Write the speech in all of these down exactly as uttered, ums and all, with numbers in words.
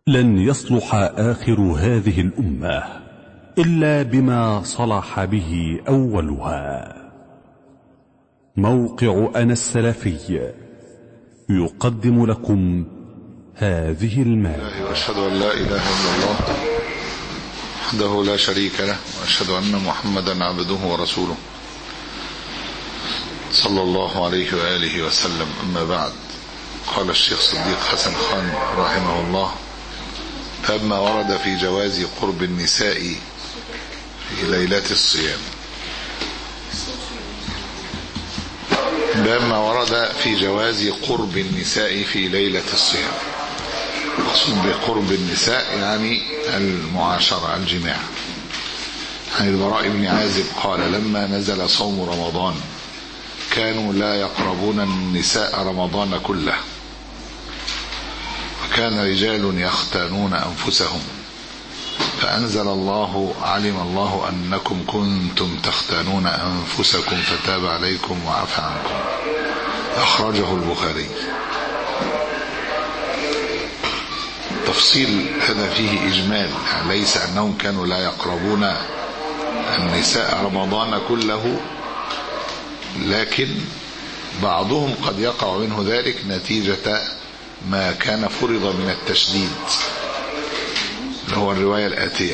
لن يصلح آخر هذه الأمة إلا بما صلح به أولها. موقع أنا السلفي يقدم لكم هذه المادة. وأشهد أن لا إله إلا الله وحده لا شريك له، وأشهد أن محمدا عبده ورسوله صلى الله عليه وآله وسلم. أما بعد، قال الشيخ صديق حسن خان رحمه الله: فأما ورد في جواز قرب النساء في ليلة الصيام فأما ورد في جواز قرب النساء في ليلة الصيام. مقصود بقرب النساء يعني المعاشرة، الجماع. عن البراء بن عازب قال: لما نزل صوم رمضان كانوا لا يقربون النساء رمضان كله، وكان رجال يختانون أنفسهم، فأنزل الله: علم الله أنكم كنتم تختانون أنفسكم فتاب عليكم وعفى عنكم. أخرجه البخاري. تفصيل هذا فيه إجمال، يعني ليس أنهم كانوا لا يقربون النساء رمضان كله، لكن بعضهم قد يقع منه ذلك نتيجة ما كان فرض من التشديد، اللي هو الرواية الآتية.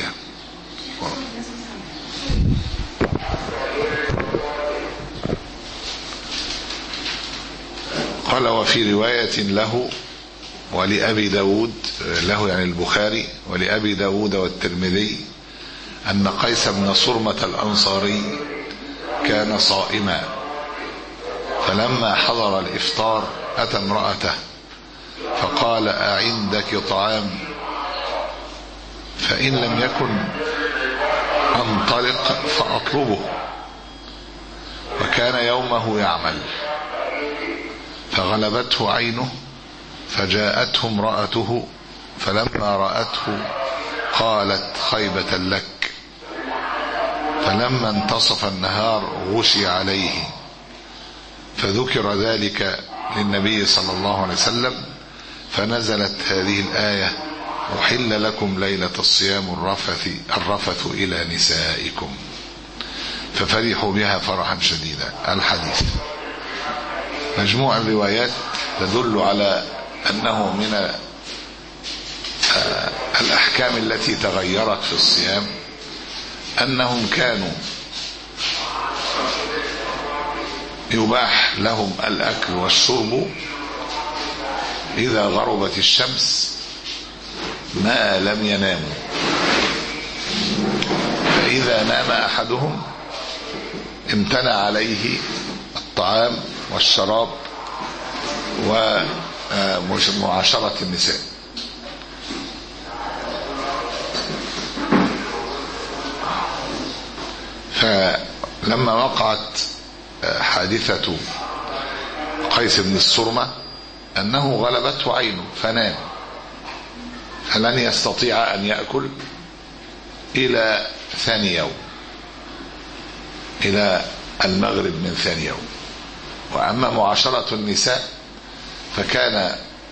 قال: وفي رواية له ولأبي داود، له يعني البخاري، ولأبي داود والترمذي، أن قيس بن صرمة الأنصاري كان صائما، فلما حضر الإفطار أتى امرأته فقال: أعندك طعام؟ فإن لم يكن أنطلق فأطلبه. وكان يومه يعمل، فغلبته عينه فجاءته امرأته، فلما رأته قالت: خيبة لك. فلما انتصف النهار غشي عليه، فذكر ذلك للنبي صلى الله عليه وسلم، فنزلت هذه الآية: أحل لكم ليلة الصيام الرفث, الرفث إلى نسائكم، ففرحوا بها فرحا شديدا. الحديث. مجموع الروايات تدل على أنه من الأحكام التي تغيرت في الصيام أنهم كانوا يباح لهم الأكل والشرب إذا غربت الشمس ما لم يناموا، فإذا نام أحدهم امتنع عليه الطعام والشراب ومعاشرة النساء. فلما وقعت حادثة قيس بن الصرمة أنه غلبته عينه فنام، فلن يستطيع أن يأكل إلى ثاني يوم، إلى المغرب من ثاني يوم. وأما معاشرة النساء فكان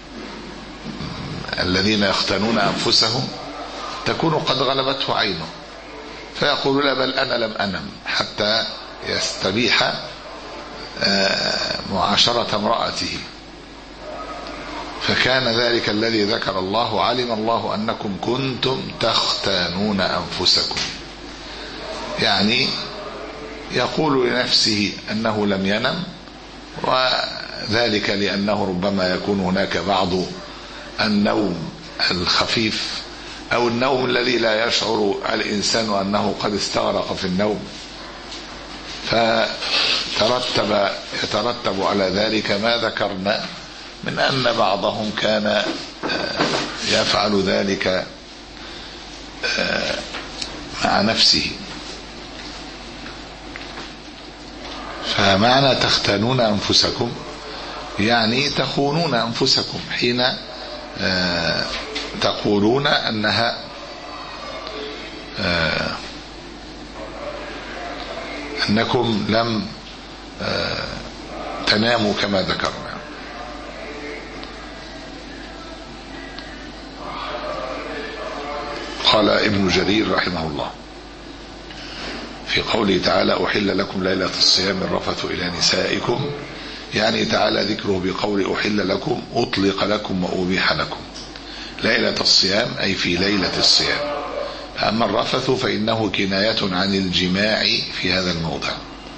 الذين يختانون أنفسهم تكون قد غلبته عينه، فيقول: لا، بل أنا لم أنم، حتى يستبيح معاشرة امرأته. فكان ذلك الذي ذكر الله: علم الله أنكم كنتم تختانون أنفسكم، يعني يقول لنفسه أنه لم ينم، وذلك لأنه ربما يكون هناك بعض النوم الخفيف أو النوم الذي لا يشعر الإنسان أنه قد استغرق في النوم، فترتب يترتب على ذلك ما ذكرنا من أن بعضهم كان يفعل ذلك مع نفسه. فمعنى تختانون أنفسكم يعني تخونون أنفسكم حين تقولون أنها أنكم لم تناموا كما ذكرنا. قال ابن جرير رحمه الله في قوله تعالى أحل لكم ليلة الصيام الرفث إلى نسائكم، يعني تعالى ذكره بقول أحل لكم أطلق لكم وأبيح لكم ليلة الصيام، أي في ليلة الصيام. أما الرفث فإنه كناية عن الجماع في هذا الموضع،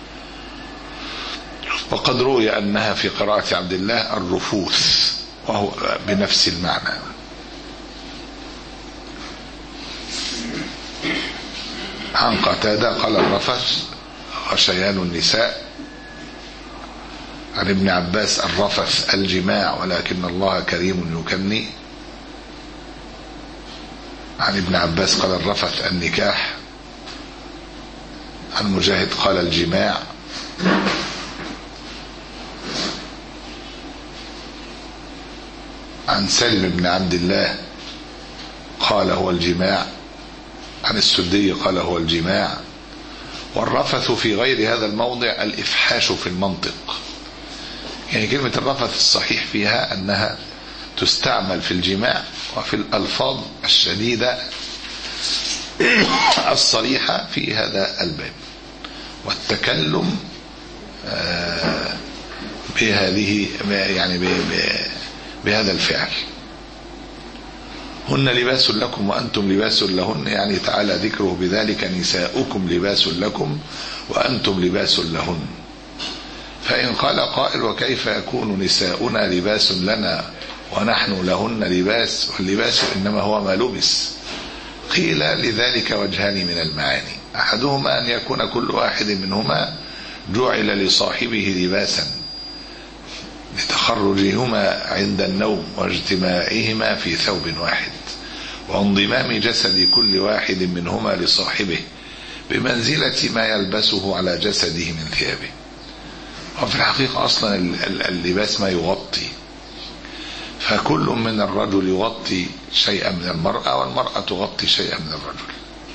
وقد روي أنها في قراءة عبد الله الرفوث، وهو بنفس المعنى. عن قتادة قال الرفث غشيان النساء. عن ابن عباس الرفث الجماع ولكن الله كريم يكني. عن ابن عباس قال الرفث النكاح. عن مجاهد قال الجماع. عن سلم بن عبد الله قال هو الجماع. عن السدي قال هو الجماع. والرفث في غير هذا الموضع الإفحاش في المنطق، يعني كلمة الرفث الصحيح فيها أنها تستعمل في الجماع وفي الألفاظ الشديدة الصريحة في هذا الباب، والتكلم بهذه يعني بهذا الفعل. هن لباس لكم وأنتم لباس لهن، يعني تعالى ذكره بذلك نساؤكم لباس لكم وأنتم لباس لهن. فإن قال قائل وكيف يكون نساؤنا لباس لنا ونحن لهن لباس، واللباس إنما هو ما لبس؟ قيل لذلك وجهان من المعاني، أحدهما أن يكون كل واحد منهما جعل لصاحبه لباسا لتخرجهما عند النوم واجتماعهما في ثوب واحد، وانضمام جسد كل واحد منهما لصاحبه بمنزلة ما يلبسه على جسده من ثيابه. وفي الحقيقة أصلا اللباس ما يغطي، فكل من الرجل يغطي شيئا من المرأة، والمرأة تغطي شيئا من الرجل.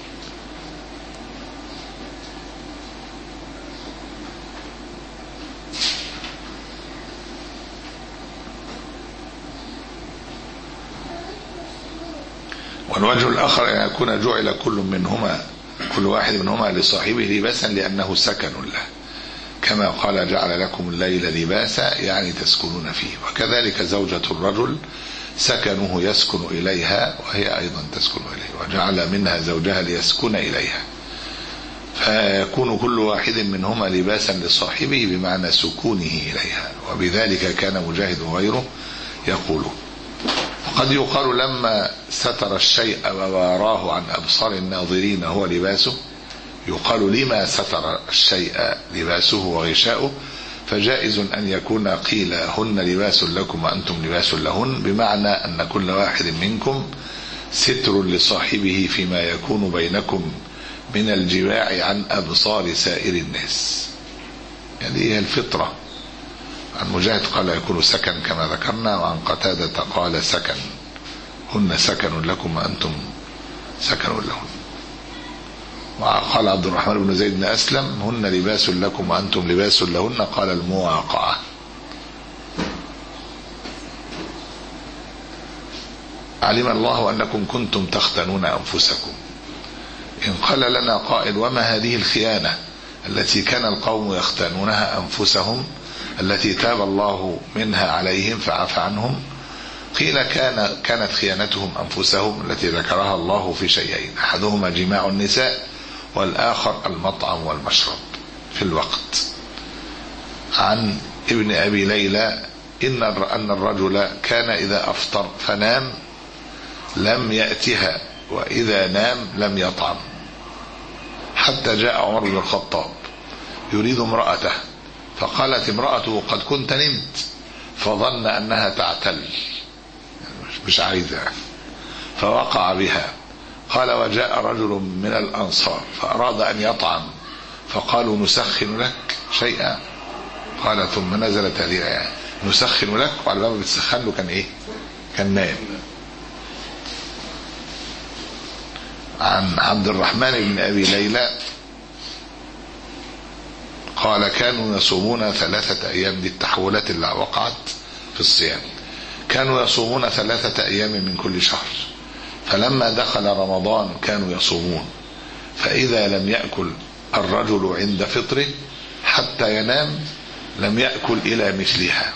والوجه الآخر أن يكون جعل كل منهما كل واحد منهما لصاحبه لباسا لأنه سكن له، كما قال جعل لكم الليل لباسا يعني تسكنون فيه، وكذلك زوجة الرجل سكنه يسكن إليها وهي أيضا تسكن إليه، وجعل منها زوجها ليسكن إليها، فيكون كل واحد منهما لباسا لصاحبه بمعنى سكونه إليها. وبذلك كان مجاهد وغيره يقول. وقد يقال لما ستر الشيء وواراه عن أبصار الناظرين هو لباسه، يقال لما ستر الشيء لباسه وغشاؤه، فجائز أن يكون قيل هن لباس لكم وأنتم لباس لهن، بمعنى أن كل واحد منكم ستر لصاحبه فيما يكون بينكم من الجماع عن أبصار سائر الناس. يعني هي الفطرة. عن مجاهد قال يكون سكن كما ذكرنا، وعن قتادة قال سكن، هن سكن لكم وأنتم سكن لهن. وقال عبد الرحمن بن زيد بن أسلم هن لباس لكم وأنتم لباس لهن، قال المواقعة. علم الله أنكم كنتم تختنون أنفسكم. إن قال لنا قائل وما هذه الخيانة التي كان القوم يختنونها أنفسهم التي تاب الله منها عليهم فعفى عنهم؟ قيل كان كانت خيانتهم أنفسهم التي ذكرها الله في شيئين، أحدهما جماع النساء والآخر المطعم والمشرب في الوقت. عن ابن أبي ليلى إن أن الرجل كان إذا أفطر فنام لم يأتها، وإذا نام لم يطعم، حتى جاء عمر بن الخطاب يريد امرأته، فقالت امرأته قد كنت نمت، فظن أنها تعتل مش عايزة، فوقع بها. قال وجاء رجل من الأنصار فأراد أن يطعم، فقالوا نسخن لك شيئا، قال ثم نزلت هذه الآية نسخن لك، وعلى ما بتسخن له كان إيه؟ كان نائم. عن عبد الرحمن بن أبي ليلى قال كانوا يصومون ثلاثة أيام، دي التحولات اللي وقعت في الصيام، كانوا يصومون ثلاثة أيام من كل شهر، فلما دخل رمضان كانوا يصومون، فإذا لم يأكل الرجل عند فطره حتى ينام لم يأكل إلى مثلها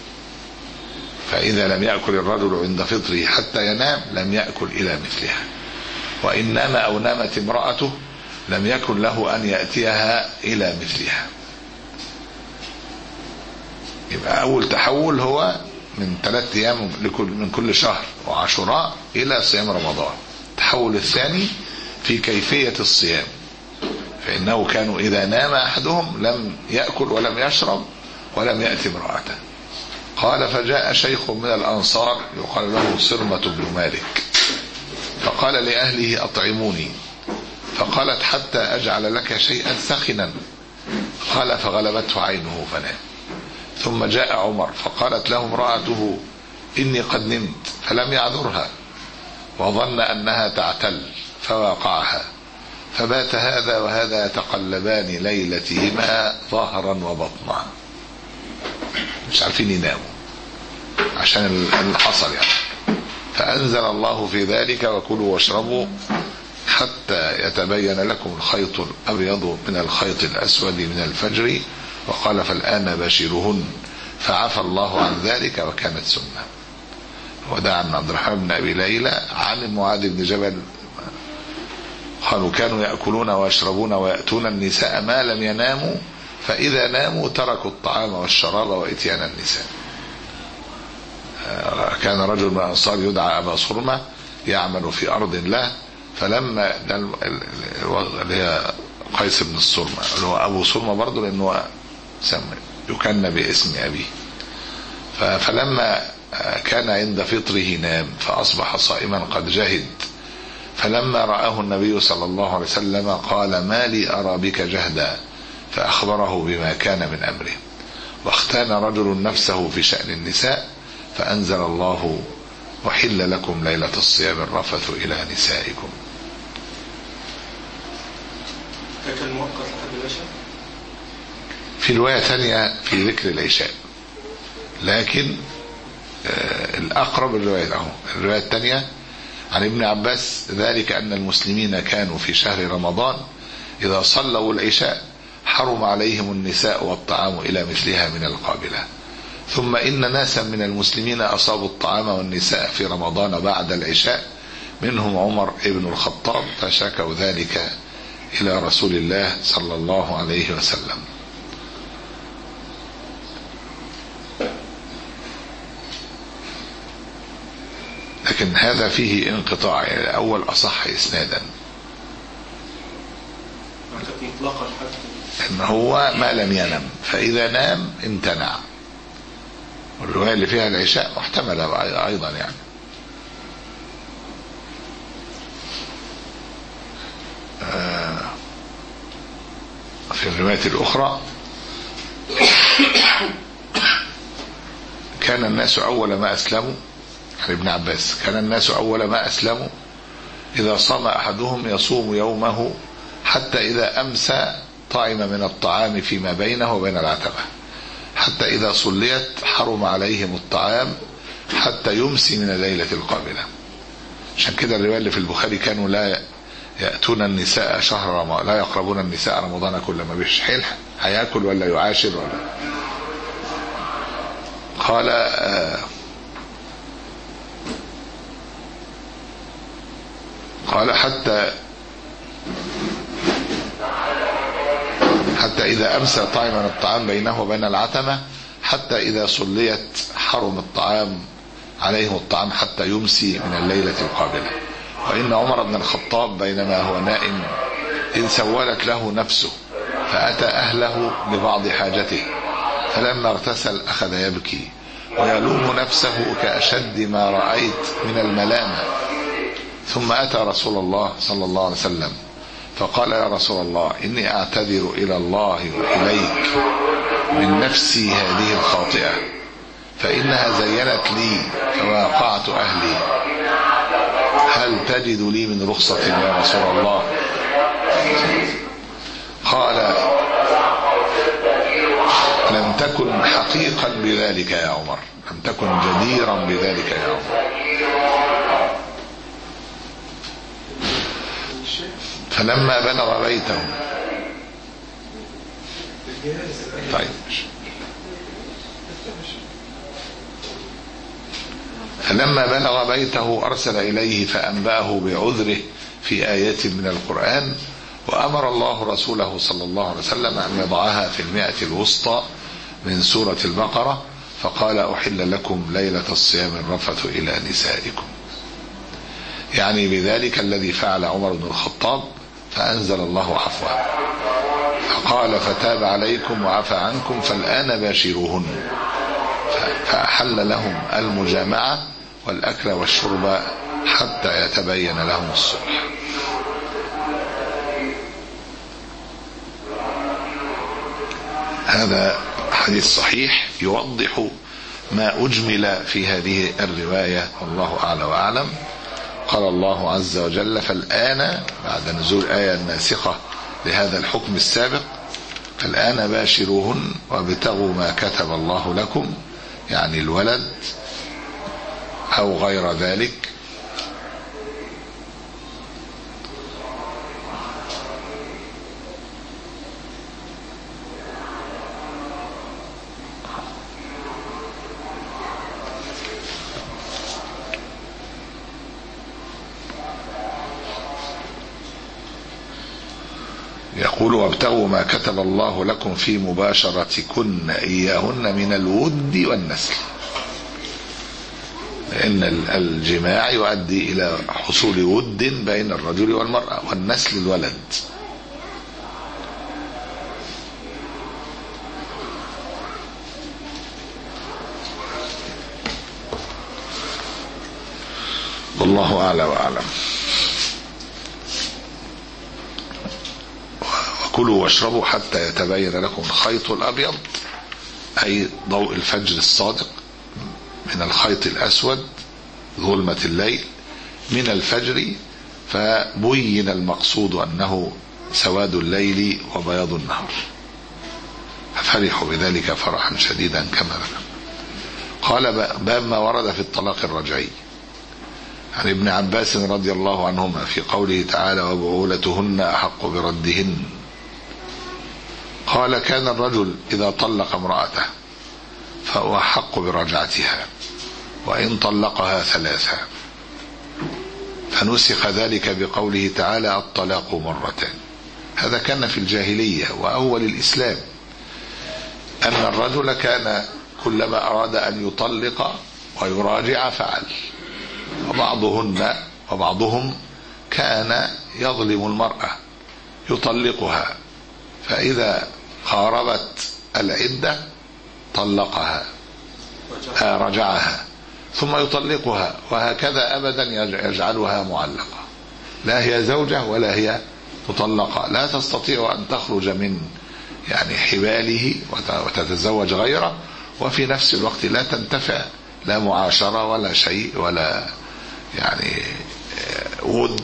فإذا لم يأكل الرجل عند فطره حتى ينام لم يأكل إلى مثلها وإن نام أو نامت امرأته لم يكن له أن يأتيها إلى مثلها. يبقى أول تحول هو من ثلاثة أيام من كل شهر وعاشوراء إلى صيام رمضان. التحول الثاني في كيفية الصيام، فإنه كانوا إذا نام أحدهم لم يأكل ولم يشرب ولم يأتي امرأته. قال فجاء شيخ من الأنصار يقال له صرمة بن مالك فقال لأهله أطعموني، فقالت حتى أجعل لك شيئا سخنا، قال فغلبته عينه فنام. ثم جاء عمر فقالت له امرأته إني قد نمت، فلم يعذرها وظن أنها تعتل فواقعها، فبات هذا وهذا يتقلبان ليلتهما ظهرا وبطنا، مش عارفين يناموا عشان اللي حصل يعني. فأنزل الله في ذلك وكلوا واشربوا حتى يتبين لكم الخيط الأبيض من الخيط الأسود من الفجر، وقال فالآن باشرهن، فعفى الله عن ذلك وكانت سنة. وده عن عبد الرحمن بن أبي ليلى عن معاذ بن جبل قالوا كانوا يأكلون ويشربون ويأتون النساء ما لم يناموا، فإذا ناموا تركوا الطعام والشراب وإتيان النساء. كان رجل من الأنصار يدعى أبا صرمة يعمل في أرض له، فلما اللي هي قيس بن الصرمة اللي هو أبو صرمة برضه لأنه يكن باسم أبيه، فلما كان عند فطره نام فأصبح صائما قد جهد، فلما رآه النبي صلى الله عليه وسلم قال ما لي أرى بك جهدا، فأخبره بما كان من أمره. واختان رجل نفسه في شأن النساء فأنزل الله وحل لكم ليلة الصيام الرفث إلى نسائكم. كان موقف لحد العشاء في رواية ثانية في ذكر العشاء، لكن آه الأقرب الرواية أهو الرواية الثانية عن ابن عباس ذلك أن المسلمين كانوا في شهر رمضان إذا صلوا العشاء حرم عليهم النساء والطعام إلى مثلها من القابلة، ثم إن ناسا من المسلمين أصابوا الطعام والنساء في رمضان بعد العشاء منهم عمر ابن الخطاب، فشكوا ذلك إلى رسول الله صلى الله عليه وسلم. لكن هذا فيه انقطاع، يعني أول أصح إسنادا إن هو ما لم ينم، فإذا نام امتنع. والرواية اللي فيها العشاء محتملة أيضا يعني. في الرواية الأخرى كان الناس أول ما أسلموا عن ابن عباس كان الناس أول ما أسلموا إذا صام أحدهم يصوم يومه حتى إذا أمسى طعم من الطعام فيما بينه وبين العتبة، حتى إذا صليت حرم عليهم الطعام حتى يمسي من الليلة القابلة. عشان كده الرواية اللي في البخاري كانوا لا يأتون النساء شهر رمضان، لا يقربون النساء رمضان كل ما بيش حيل هياكل ولا يعاشر ولا. قال آه قال حتى حتى إذا أمسى طعم من الطعام بينه وبين العتمة، حتى إذا صليت حرم الطعام عليهم الطعام حتى يمسي من الليلة القابلة. وإن عمر بن الخطاب بينما هو نائم إن سولت له نفسه فأتى أهله ببعض حاجته، فلما اغتسل أخذ يبكي ويلوم نفسه كأشد ما رأيت من الملامة، ثم أتى رسول الله صلى الله عليه وسلم فقال يا رسول الله إني أعتذر إلى الله وإليك من نفسي هذه الخاطئة، فإنها زينت لي فواقعت أهلي، هل تجد لي من رخصة يا رسول الله؟ قال لم تكن حقيقا بذلك يا عمر، لم تكن جديرا بذلك يا عمر. فلما بلغ بيته. طيب فلما بلغ بيته أرسل إليه فأنبأه بعذره في آيات من القرآن، وأمر الله رسوله صلى الله عليه وسلم أن يضعها في المئة الوسطى من سورة البقرة، فقال أحل لكم ليلة الصيام الرفث إلى نسائكم، يعني بذلك الذي فعل عمر بن الخطاب، فأنزل الله عفوه فقال فتاب عليكم وعفى عنكم فالآن باشروهن، فأحل لهم المجامعة والأكل والشرب حتى يتبين لهم الصبح. هذا حديث صحيح يوضح ما أجمل في هذه الرواية، والله أعلى وأعلم. قال الله عز وجل فالآن بعد نزول آية الناسخة لهذا الحكم السابق، فالآن باشروهن وابتغوا ما كتب الله لكم، يعني الولد أو غير ذلك. يقول وابتغوا ما كتب الله لكم في مباشرتكن إياهن من الود والنسل، لأن الجماع يؤدي إلى حصول ود بين الرجل والمرأة، والنسل الولد. والله أعلى وأعلم. كلوا واشربوا حتى يتبين لكم الخيط الأبيض، أي ضوء الفجر الصادق، من الخيط الأسود ظلمة الليل من الفجر، فبين المقصود أنه سواد الليل وبياض النهار، ففرحوا بذلك فرحا شديدا كما ذكر. قال باب ما ورد في الطلاق الرجعي. عن ابن عباس رضي الله عنهما في قوله تعالى وبعولتهن أحق بردهن، قال كان الرجل إذا طلق امرأته فهو أحق برجعتها وإن طلقها ثلاثا، فنسخ ذلك بقوله تعالى الطلاق مرتين. هذا كان في الجاهلية وأول الإسلام، أن الرجل كان كلما أراد أن يطلق ويراجع فعل، وبعضهن وبعضهم كان يظلم المرأة يطلقها، فإذا قاربت العدة طلقها آه رجعها ثم يطلقها، وهكذا أبدا يجعلها معلقة، لا هي زوجة ولا هي مطلقة، لا تستطيع أن تخرج من يعني حباله وتتزوج غيره، وفي نفس الوقت لا تنتفع لا معاشرة ولا شيء ولا يعني ود.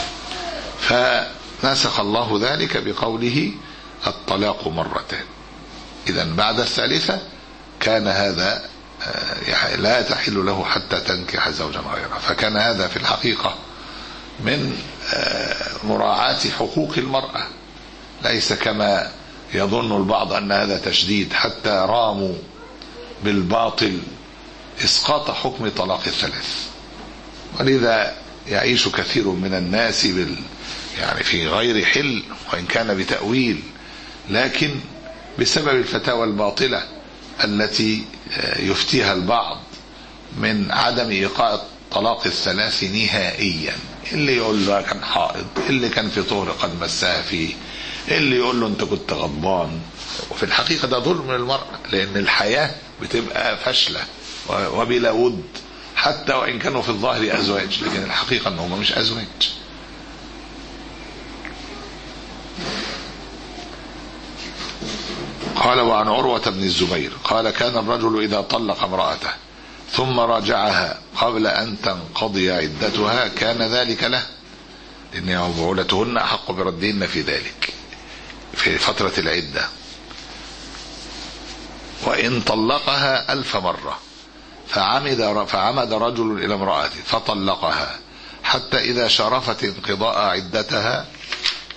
فنسخ الله ذلك بقوله الطلاق مرتين. إذن بعد الثالثة كان هذا لا تحل له حتى تنكح زوجا غيره، فكان هذا في الحقيقة من مراعاة حقوق المرأة، ليس كما يظن البعض أن هذا تشديد، حتى راموا بالباطل إسقاط حكم طلاق الثلاث. ولذا يعيش كثير من الناس بال يعني في غير حل، وإن كان بتأويل، لكن بسبب الفتاوى الباطلة التي يفتيها البعض من عدم إيقاع طلاق الثلاث نهائيا. اللي يقول له كان حائض، اللي كان في طهر قد مسها فيه، اللي يقول له انت كنت غضبان. وفي الحقيقة ده ظلم للمرأة، لأن الحياة بتبقى فاشلة وبلا ود، حتى وإن كانوا في الظاهر أزواج، لكن الحقيقة أنهم مش أزواج. قال وعن عروة بن الزبير قال كان الرجل إذا طلق امرأته ثم راجعها قبل أن تنقضي عدتها كان ذلك له، لأن بعولتهن أحق بردهن في ذلك في فترة العدة، وإن طلقها ألف مرة فعمد, فعمد رجل إلى امرأته فطلقها حتى إذا شرفت انقضاء عدتها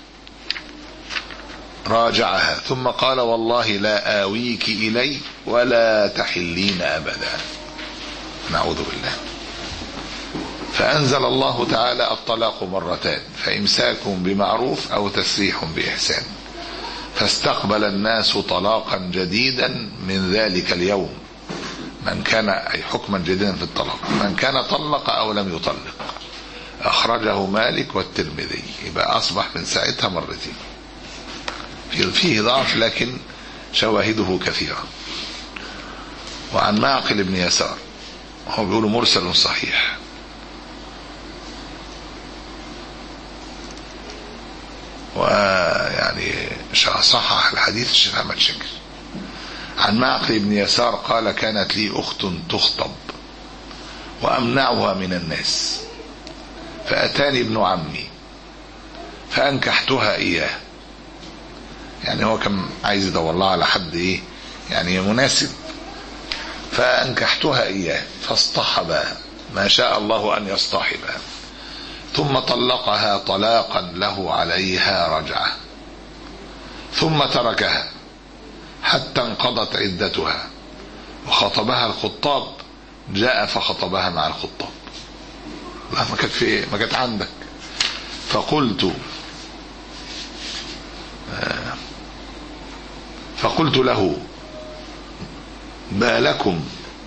راجعها ثم قال والله لا آويك إلي ولا تحلين أبدا. نعوذ بالله. فأنزل الله تعالى الطلاق مرتان، فإمساك بمعروف أو تسريح بإحسان. فاستقبل الناس طلاقا جديدا من ذلك اليوم، من كان أي حكما جديدا في الطلاق، من كان طلق أو لم يطلق. أخرجه مالك والترمذي. يبقى أصبح من ساعتها مرتين. فيه ضعف لكن شواهده كثيرة. وعن معقل بن يسار، هو بيقول مرسل صحيح، ويعني صحح الحديث الشيخ أحمد شكر. عن معقل بن يسار قال كانت لي أخت تخطب وأمنعها من الناس، فأتاني ابن عمي فأنكحتها إياه. يعني هو كان عايز يدور لها على حد إيه يعني مناسب، فأنكحتها إياه فاصطحبها ما شاء الله أن يصطحبها، ثم طلقها طلاقا له عليها رجعة، ثم تركها حتى انقضت عدتها وخطبها الخطاب، جاء فخطبها مع الخطاب. لا ما كانت في ما كانت عندك. فقلت فقلت له ما لكم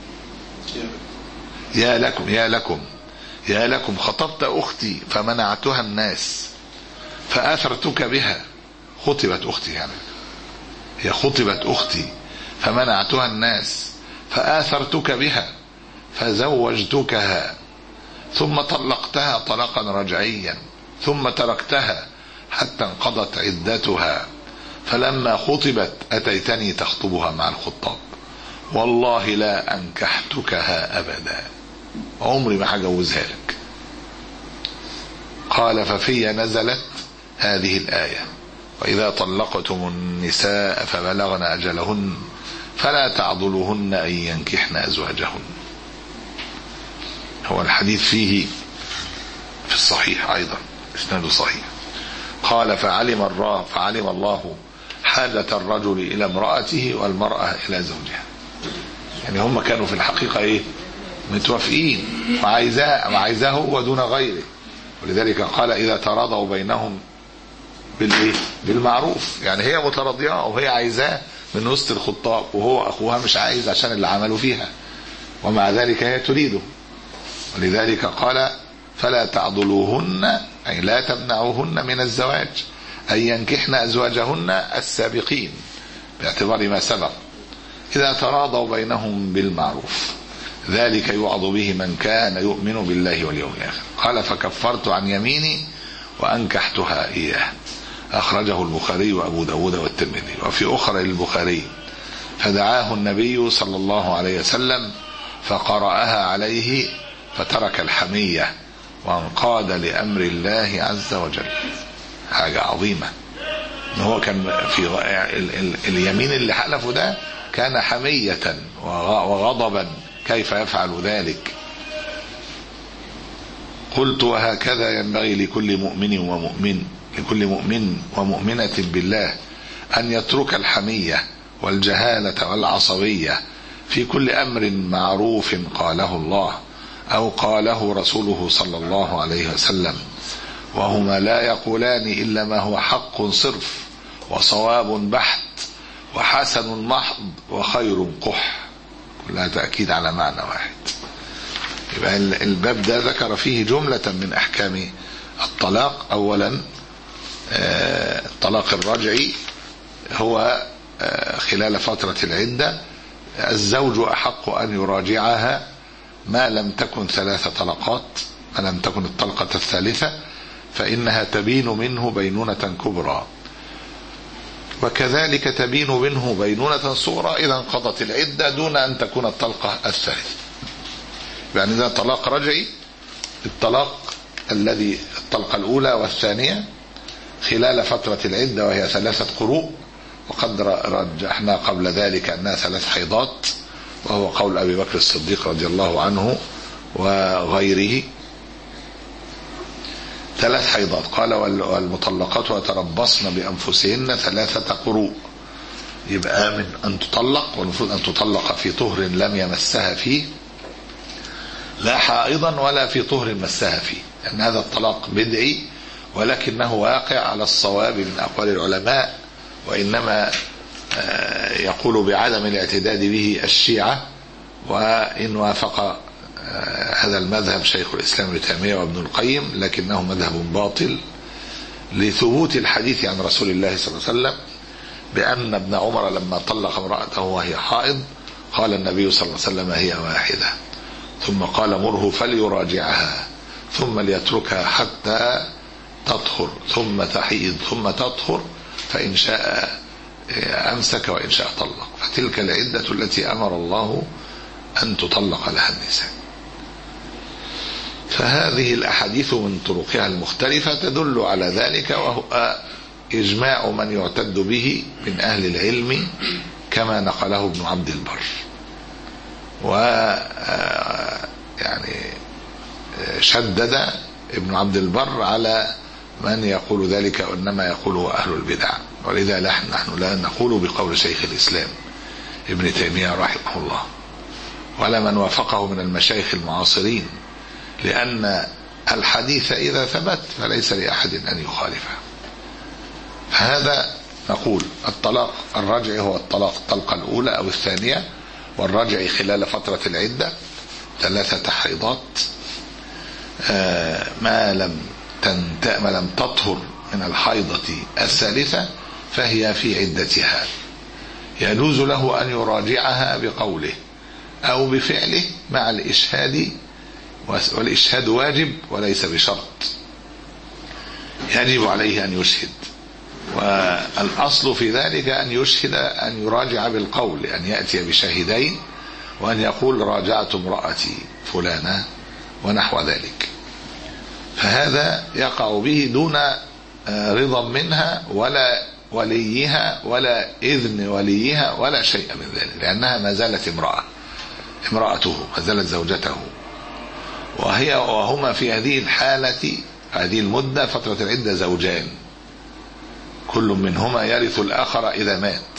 يا لكم يا لكم يا لكم خطبت أختي فمنعتها الناس فآثرتك بها. خطبت أختي يعني هي خطبت أختي فمنعتها الناس فآثرتك بها فزوجتكها، ثم طلقتها طلاقا رجعيا، ثم تركتها حتى انقضت عدتها، فلما خطبت أتيتني تخطبها مع الخطاب، والله لا أنكحتكها أبدا، عمري ما هجوزها لك. قال ففي نزلت هذه الآية وإذا طلقتم النساء فبلغن أجلهن فلا تعضلوهن أن ينكحن أزواجهن. هو الحديث فيه في الصحيح أيضا إسناده صحيح. قال فعلم الله فعلم الله حاجة الرجل إلى امرأته والمرأة إلى زوجها. يعني هم كانوا في الحقيقة إيه متوافقين وعايزاه وعايزاه هو دون غيره، ولذلك قال إذا تراضوا بينهم بالإيه بالمعروف. يعني هي متراضية وهي عايزاه من وسط الخطاب، وهو أخوها مش عايز عشان اللي عملوا فيها، ومع ذلك هي تريده. ولذلك قال فلا تعضلوهن أي لا تمنعوهن من الزواج أن ينكحن أزواجهن السابقين باعتبار ما سبق إذا تراضوا بينهم بالمعروف، ذلك يوعظ به من كان يؤمن بالله واليوم الآخر. قال فكفرت عن يميني وأنكحتها إياه. أخرجه البخاري وأبو داود والترمذي. وفي أخرى للبخاري فدعاه النبي صلى الله عليه وسلم فقرأها عليه فترك الحمية وانقاد لأمر الله عز وجل. حاجة عظيمة. هو كان في اليمين اللي حلفه ده كان حمية وغضبا، كيف يفعل ذلك؟ قلت وهكذا ينبغي لكل مؤمن ومؤمن لكل مؤمن ومؤمنة بالله أن يترك الحمية والجهالة والعصبية في كل أمر معروف قاله الله أو قاله رسوله صلى الله عليه وسلم، وهما لا يقولان إلا ما هو حق صرف وصواب بحت وحسن محض وخير قح، كلها تأكيد على معنى واحد. يبقى الباب ده ذكر فيه جملة من أحكام الطلاق. أولا الطلاق الرجعي هو خلال فترة العدة الزوج أحق أن يراجعها ما لم تكن ثلاث طلقات، ما لم تكن الطلقة الثالثة، فإنها تبين منه بينونة كبرى، وكذلك تبين منه بينونة صغرى إذا انقضت العدة دون أن تكون الطلقة الثالثة. يعني إذا طلاق رجعي الطلاق الذي الطلقة الأولى والثانية خلال فترة العدة وهي ثلاثة قروء، وقد رجحنا قبل ذلك أنها ثلاث حيضات، وهو قول أبي بكر الصديق رضي الله عنه وغيره. ثلاث حيضات. قال والمطلقات يتربصن بأنفسهن ثلاثة قروء، يبقى من أن تطلق، والمفروض أن تطلق في طهر لم يمسها فيه، لا حائضا ولا في طهر مسها فيه، لأن هذا الطلاق بدعي ولكنه واقع على الصواب من أقوال العلماء، وإنما يقول بعدم الاعتداد به الشيعة، وإن وافق هذا المذهب شيخ الإسلام ابن تيمية وابن القيم لكنه مذهب باطل، لثبوت الحديث عن رسول الله صلى الله عليه وسلم بأن ابن عمر لما طلق امرأته وهي حائض قال النبي صلى الله عليه وسلم هي واحدة، ثم قال مره فليراجعها ثم ليتركها حتى تطهر ثم تحيض ثم تطهر، فإن شاء أمسك وإن شاء طلق، فتلك العدة التي أمر الله أن تطلق لها النساء. فهذه الأحاديث من طرقها المختلفة تدل على ذلك، وهو إجماع من يعتد به من أهل العلم كما نقله ابن عبد البر. و يعني شدد ابن عبد البر على من يقول ذلك وإنما يقوله أهل البدع، ولذا نحن لا نقول بقول شيخ الإسلام ابن تيمية رحمه الله ولا من وافقه من المشايخ المعاصرين، لأن الحديث إذا ثبت فليس لأحد أن يخالفه. فهذا نقول الطلاق الرجعي هو الطلاق الطلقة الأولى أو الثانية، والرجعي خلال فترة العدة ثلاثة حيضات ما لم تنت... ما لم تطهر من الحيضة الثالثة فهي في عدتها، يجوز له أن يراجعها بقوله أو بفعله مع الإشهاد، والإشهاد واجب وليس بشرط، يجب عليه أن يشهد، والأصل في ذلك أن يشهد أن يراجع بالقول، أن يأتي بشاهدين وأن يقول راجعت امرأتي فلانة ونحو ذلك، فهذا يقع به دون رضا منها ولا وليها ولا إذن وليها ولا شيء من ذلك، لأنها ما زالت امرأة امرأته ما زالت زوجته، وهي وهما في هذه الحالة هذه المدة فترة العدة زوجان، كل منهما يرث الآخر إذا مات.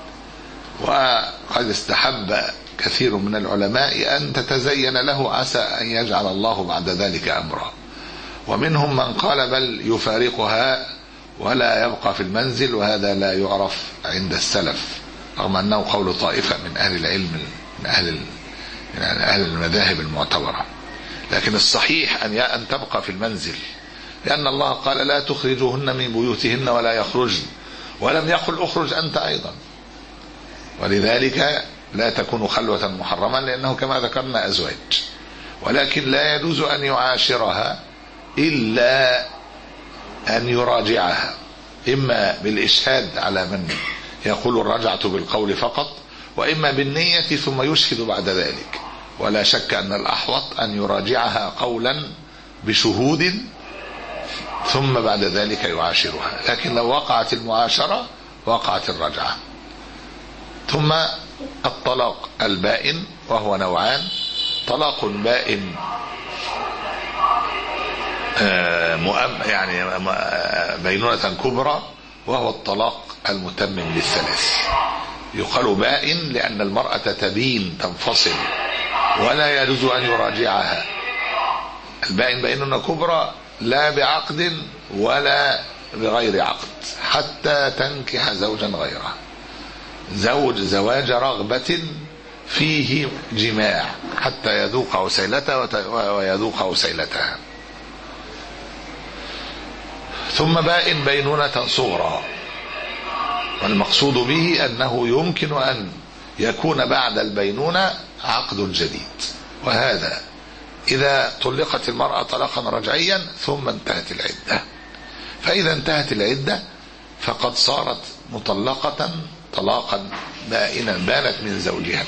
وقد استحب كثير من العلماء أن تتزين له عسى أن يجعل الله بعد ذلك أمرا، ومنهم من قال بل يفارقها ولا يبقى في المنزل، وهذا لا يعرف عند السلف، رغم أنه قول طائفة من أهل العلم من أهل من أهل المذاهب المعتبرة، لكن الصحيح أن أن تبقى في المنزل، لأن الله قال لا تخرجوهن من بيوتهن ولا يخرجن، ولم يقل اخرج أنت أيضا، ولذلك لا تكون خلوة محرما لأنه كما ذكرنا أزواج، ولكن لا يجوز أن يعاشرها إلا أن يراجعها، إما بالإشهاد على من يقول رجعت بالقول فقط، وإما بالنية ثم يشهد بعد ذلك، ولا شك أن الأحوط أن يراجعها قولا بشهود ثم بعد ذلك يعاشرها، لكن لو وقعت المعاشرة وقعت الرجعة. ثم الطلاق البائن وهو نوعان، طلاق بائن يعني بينونة كبرى وهو الطلاق المتمم للثلاث، يقال بائن لأن المرأة تبين تنفصل ولا يجوز أن يراجعها. البائن بينونة كبرى لا بعقد ولا بغير عقد حتى تنكح زوجا غيره، زوج زواج رغبة فيه جماع حتى يذوق عسيلته ويذوق عسيلتها. ثم بائن بينونة صغرى، والمقصود به أنه يمكن أن يكون بعد البينونة عقد جديد، وهذا إذا طلقت المرأة طلاقا رجعيا ثم انتهت العدة، فإذا انتهت العدة فقد صارت مطلقة طلاقا بائنا بانت من زوجها،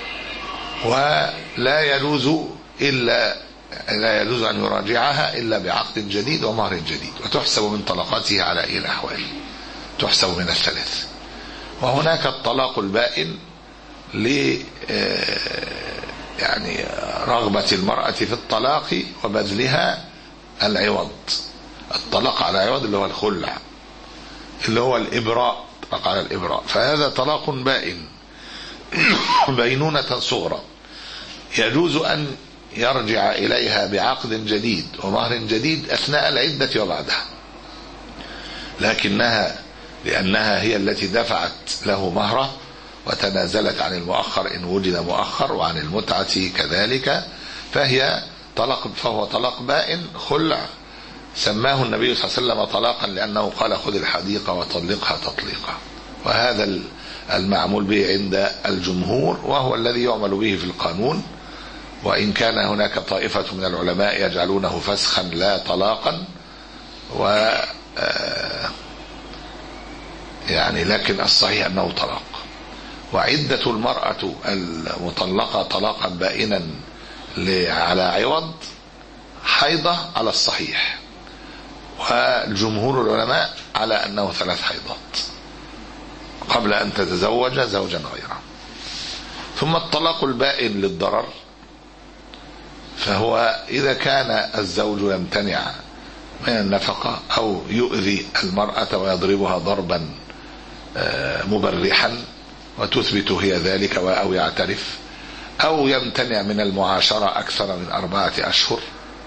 ولا يجوز إلا لا يجوز أن يراجعها إلا بعقد جديد ومهر جديد، وتحسب من طلقاته على أي الأحوال، تحسب من الثلاث. وهناك الطلاق البائن ل يعني رغبة المرأة في الطلاق وبذلها العوض، الطلاق على عوض اللي هو الخلع، اللي هو الإبراء، طلاق على الإبراء، فهذا طلاق بائن بينونة صغرى يجوز أن يرجع إليها بعقد جديد ومهر جديد أثناء العدة وبعدها، لكنها لأنها هي التي دفعت له مهره وتنازلت عن المؤخر إن وجد مؤخر وعن المتعة كذلك، فهي طلاق، فهو طلاق بائن خلع. سماه النبي صلى الله عليه وسلم طلاقا لأنه قال خذ الحديقة وطلقها تطليقا، وهذا المعمول به عند الجمهور وهو الذي يعمل به في القانون، وإن كان هناك طائفة من العلماء يجعلونه فسخا لا طلاقا، و يعني لكن الصحيح أنه طلاق. وعدة المرأة المطلقة طلاقا بائنا على عوض حيضة على الصحيح، والجمهور العلماء على أنه ثلاث حيضات قبل أن تتزوج زوجا غيره. ثم الطلاق البائن للضرر، فهو إذا كان الزوج يمتنع من النفقة أو يؤذي المرأة ويضربها ضربا مبرحا وتثبت هي ذلك أو يعترف، أو يمتنع من المعاشرة أكثر من أربعة أشهر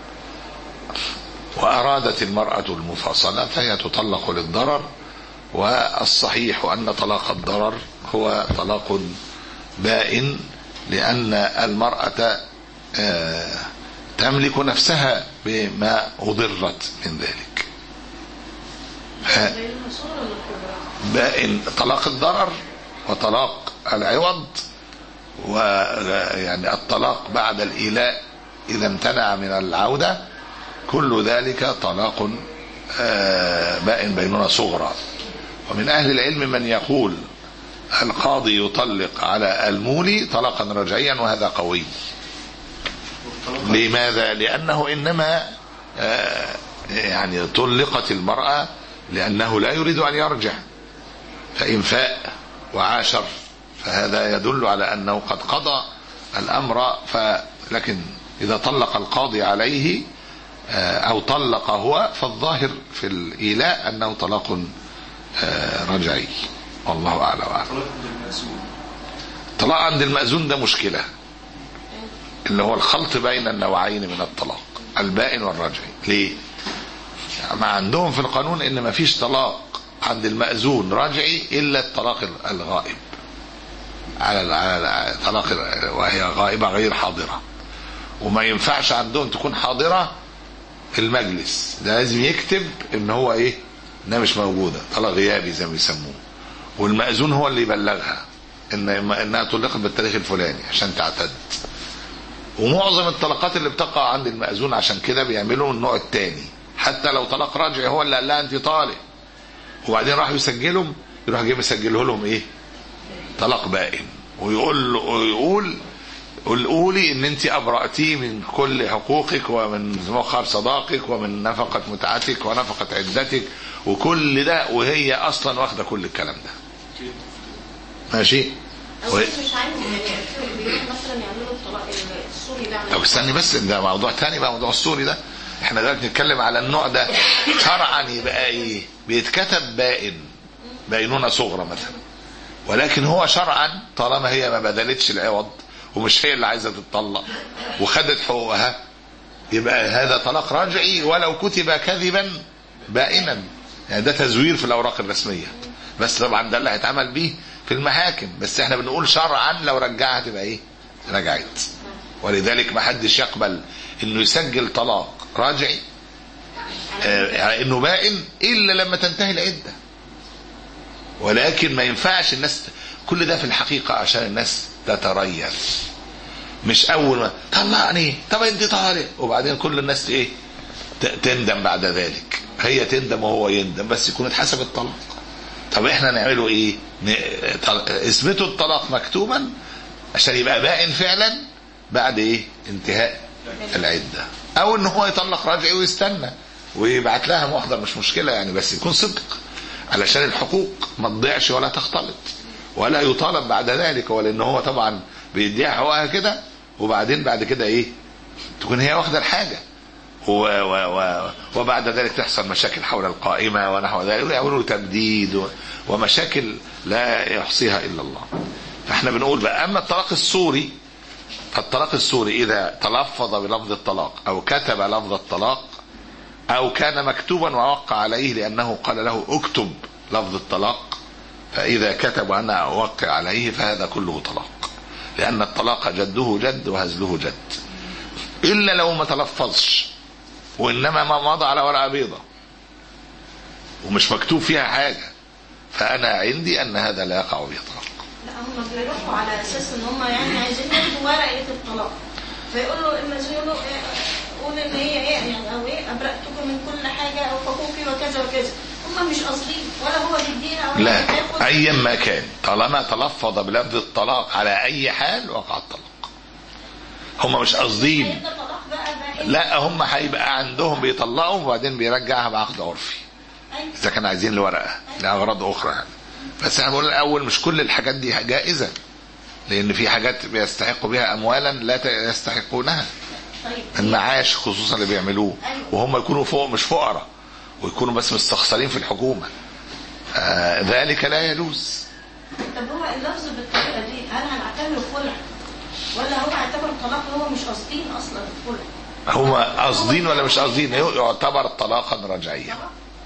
وأرادت المرأة المفاصلة، فهي تطلق للضرر. والصحيح أن طلاق الضرر هو طلاق بائن، لأن المرأة تملك نفسها بما أضرت من ذلك. بائن طلاق الضرر وطلاق العوض، ويعني الطلاق بعد الإيلاء إذا امتنع من العودة، كل ذلك طلاق بائن بينونة صغرى. ومن أهل العلم من يقول القاضي يطلق على المولي طلاقا رجعيا، وهذا قوي. لماذا؟ لأنه إنما يعني طلقت المرأة لأنه لا يريد أن يرجع، فإن فاء وعاشر فهذا يدل على أنه قد قضى الأمر. لكن إذا طلق القاضي عليه أو طلق هو، فالظاهر في الإيلاء أنه طلاق رجعي، والله أعلم وأعلم. طلاق عند المأذون ده مشكلة، اللي هو الخلط بين النوعين من الطلاق البائن والرجعي. ليه؟ ما عندهم في القانون إن ما فيش طلاق عند المأذون رجعي إلا الطلاق الغائب، على طلاق وهي غائبة غير حاضرة، وما ينفعش عندهم تكون حاضرة المجلس، ده لازم يكتب إن هو إيه، إنها مش موجودة، طلاق غيابي زي ما يسموه، والمأذون هو اللي يبلغها إن إنها طلقت بالتاريخ الفلاني عشان تعتد. ومعظم الطلقات اللي بتقع عند المأذون عشان كده بيعملوا النوع الثاني، حتى لو طلاق رجعي هو اللي قال لها أنت طالق، وبعدين راح يسجلهم، يروح جاي مسجله لهم إيه، طلاق بائن، ويقول ويقول قولي ان انت ابرأتيه من كل حقوقك ومن مؤخر صداقك ومن نفقة متعتك ونفقة عدتك وكل ده، وهي اصلا واخده كل الكلام ده. ماشي. و... مش عايز مثلا يعملوا الطلاق السوري ده. طب استني بس، ده موضوع ثاني بقى، موضوع السوري ده احنا دلوقتي نتكلم على النوع ده شرعا. يبقى ايه؟ بيتكتب بائن بينونة صغرى مثلا، ولكن هو شرعا طالما هي ما بدلتش العوض ومش هي اللي عايزه تتطلق وخدت حقوقها، يبقى هذا طلاق رجعي ولو كتب كذبا بائنا، يعني ده تزوير في الاوراق الرسميه، بس طبعا ده اللي هيتعمل به في المحاكم، بس احنا بنقول شرعا لو رجعها تبقى ايه، رجعت. ولذلك ما حدش يقبل انه يسجل طلاق راجعي يعني انه بائن الا لما تنتهي العده. ولكن ما ينفعش الناس كل ده في الحقيقه عشان الناس تتريث، مش اول ما طلقني طب انت طالق وبعدين كل الناس ايه تندم بعد ذلك، هي تندم وهو يندم، بس يكون اتحسب الطلاق. طب احنا نعمله ايه؟ اثبتوا الطلاق مكتوبا عشان يبقى بائن فعلا بعد ايه، انتهاء العده، او ان هو يطلق راجعي ويستنى ويبعت لها محضر، مش مشكله يعني، بس يكون صدق علشان الحقوق ما تضيعش ولا تختلط ولا يطالب بعد ذلك، ولان هو طبعا بيديها حقوقها كده وبعدين بعد كده ايه، تكون هي واخده الحاجه و و و وبعد ذلك تحصل مشاكل حول القائمة ونحو ذلك، ويعملوا تمديد ومشاكل لا يحصيها إلا الله. فاحنا بنقول بقى أما الطلاق السوري، فالطلاق السوري إذا تلفظ بلفظ الطلاق أو كتب لفظ الطلاق أو كان مكتوبا ووقع عليه لأنه قال له اكتب لفظ الطلاق، فإذا كتب وأنا أوقع عليه فهذا كله طلاق، لأن الطلاق جده جد وهزله جد، إلا لو ما تلفظش وإنما ما مضى على ورقة بيضة ومش مكتوب فيها حاجة، فأنا عندي أن هذا لا يقع به طلاق. لا هم بيروحوا على أساس إن هم يعني عايزين ياخدوا ورقة الطلاق، فيقول له إما يقول قول إن هي إيه يعني أو إيه أبرأتكم من كل حاجة أو فكوكي وكذا وكذا، هم مش قاصدين ولا هو بيدينا ولا لا أي ما كان، طالما تلفظ بلفظ الطلاق على أي حال وقع الطلاق. هم مش قاصدين، لا هم هيبقى عندهم بيطلقوا وبعدين بيرجعها بعقد عرفي إذا كانوا عايزين الورقة لأغراض أخرى يعني. بس أنا بقول الأول مش كل الحاجات دي جائزة، لأن في حاجات بيستحقوا بها أموالا لا يستحقونها، المعاش خصوصا اللي بيعملوه، وهم يكونوا فوق مش فقراء ويكونوا بس مستخسرين في الحكومة، آه ذلك لا يجوز. طب هو اللفظ بالطريقة دي هل هنعتبره خلع ولا هو اعتبر الطلاق هو مش قاصدين اصلا الخلع؟ هو قاصدين ولا مش قاصدين؟ يعتبر طلاقا رجعيا.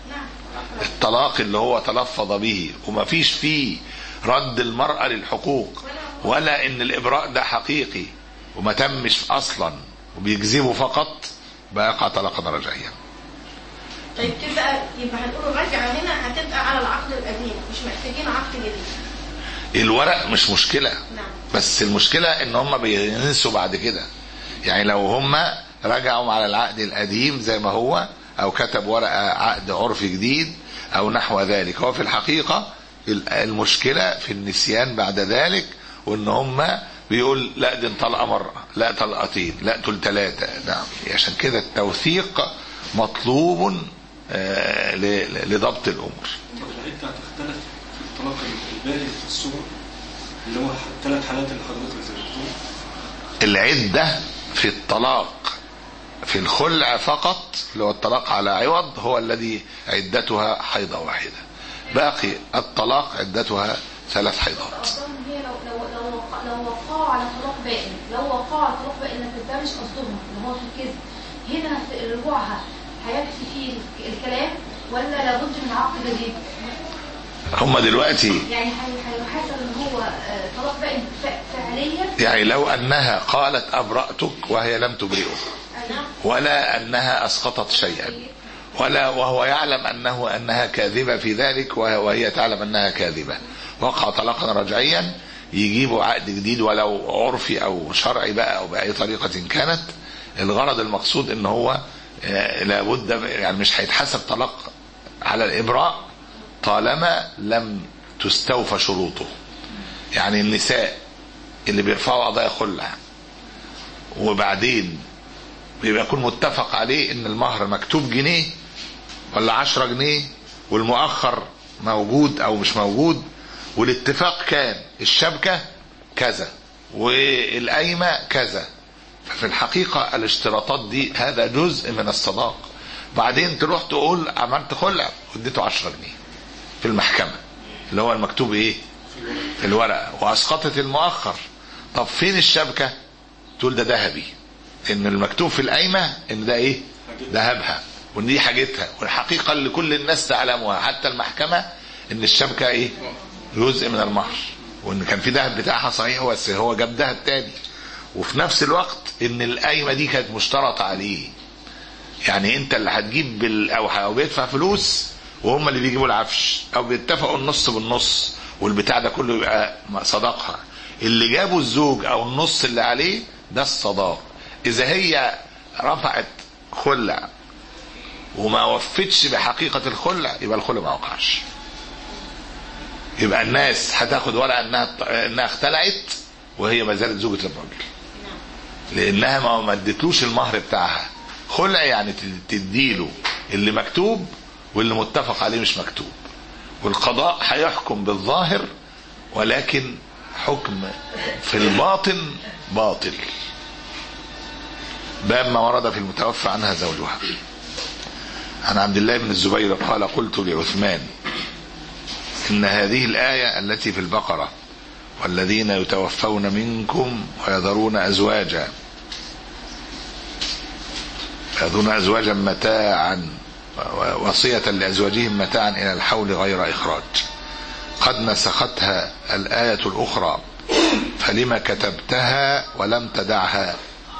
الطلاق اللي هو تلفظ به وما فيش فيه رد المرأة للحقوق ولا ان الابراء ده حقيقي وما تمش اصلا وبيكذبوا فقط، بقى يقع طلاقا رجعيا. طيب تبقى يبقى هنقول الرجعة هنا هتبقى على العقد القديم، مش محتاجين عقد جديد. الورق مش مشكلة، نعم. بس المشكلة ان هم بينسوا بعد كده، يعني لو هم رجعوا على العقد القديم زي ما هو او كتب ورقة عقد عرفي جديد او نحو ذلك، هو في الحقيقة المشكلة في النسيان بعد ذلك، وان هم بيقول لا دي طلقة مرة، لا طلقتين، لا دول ثلاثة. نعم، عشان كده التوثيق مطلوب آه لضبط الامور. العدة هتختلف في الطلاق البالغ في الصورة اللي هو الثلاث حالات اللي حضرتك ذكرتهم. العدة في الطلاق في الخلع فقط اللي هو الطلاق على عوض هو الذي عدتها حيضة واحدة، باقي الطلاق عدتها ثلاث حيضات. هي لو لو لو لو وقعوا على طلاق بائن، لو وقعوا على طلاق بائن لكن ده مش قصدهم ان هو في كذب، هنا رجوعها هيكفي فيه الكلام ولا لابد من عقد جديد؟ هم دلوقتي يعني هيحصل ان هو طلاق بائن فعليا، يعني لو انها قالت ابرأتك وهي لم تبرئه، ولا انها اسقطت شيئا، ولا وهو يعلم انه انها كاذبة في ذلك وهي تعلم انها كاذبة، وقع طلاقا رجعيا، يجيبوا عقد جديد ولو عرفي او شرعي بقى او باي طريقة كانت. الغرض المقصود ان هو لابد يعني مش هيتحسب طلاق على الابراء طالما لم تستوفى شروطه. يعني النساء اللي بيرفعوا قضايا خلع وبعدين بيبقى يكون متفق عليه ان المهر مكتوب جنيه ولا عشرة جنيه والمؤخر موجود او مش موجود، والاتفاق كان الشبكة كذا والقايمة كذا، ففي الحقيقة الاشتراطات دي هذا جزء من الصداق. بعدين تروح تقول عملت خلع واديته عشرة جنيه في المحكمة اللي هو المكتوب ايه في الورقة واسقطت المؤخر، طب فين الشبكة؟ تقول ده ذهبي، ان المكتوب في القايمة ان ده ايه ذهبها وان دي حاجتها، والحقيقة اللي كل الناس تعلمها حتى المحكمة ان الشبكة ايه جزء من المهر، وان كان في ذهب بتاعها صحيح بس هو جاب ذهب تاني، وفي نفس الوقت ان القايمة دي كانت مشترطة عليه، يعني انت اللي هتجيب بال او بيدفع فلوس وهم اللي بيجيبوا العفش او بيتفقوا النص بالنص والبتاع ده كله يبقى صداقها، اللي جابوا الزوج او النص اللي عليه ده الصداق. اذا هي رفعت خلع وما وفتش بحقيقة الخلع يبقى الخلع ما وقعش، يبقى الناس هتاخد ورقة انها انها اختلعت وهي ما زالت زوجة الراجل، لانها ما مدتلوش المهر بتاعها. خلع يعني تديله اللي مكتوب واللي متفق عليه مش مكتوب، والقضاء هيحكم بالظاهر ولكن حكم في الباطن باطل. باب ما ورد في المتوفى عنها زوجها. عن عبد الله بن الزبير قال قلت لعثمان إن هذه الآية التي في البقرة والذين يتوفون منكم ويذرون أزواجا يذرون أزواجا متاعا وصية لأزواجهم متاعا إلى الحول غير إخراج قد نسختها الآية الأخرى فلما كتبتها ولم تدعها؟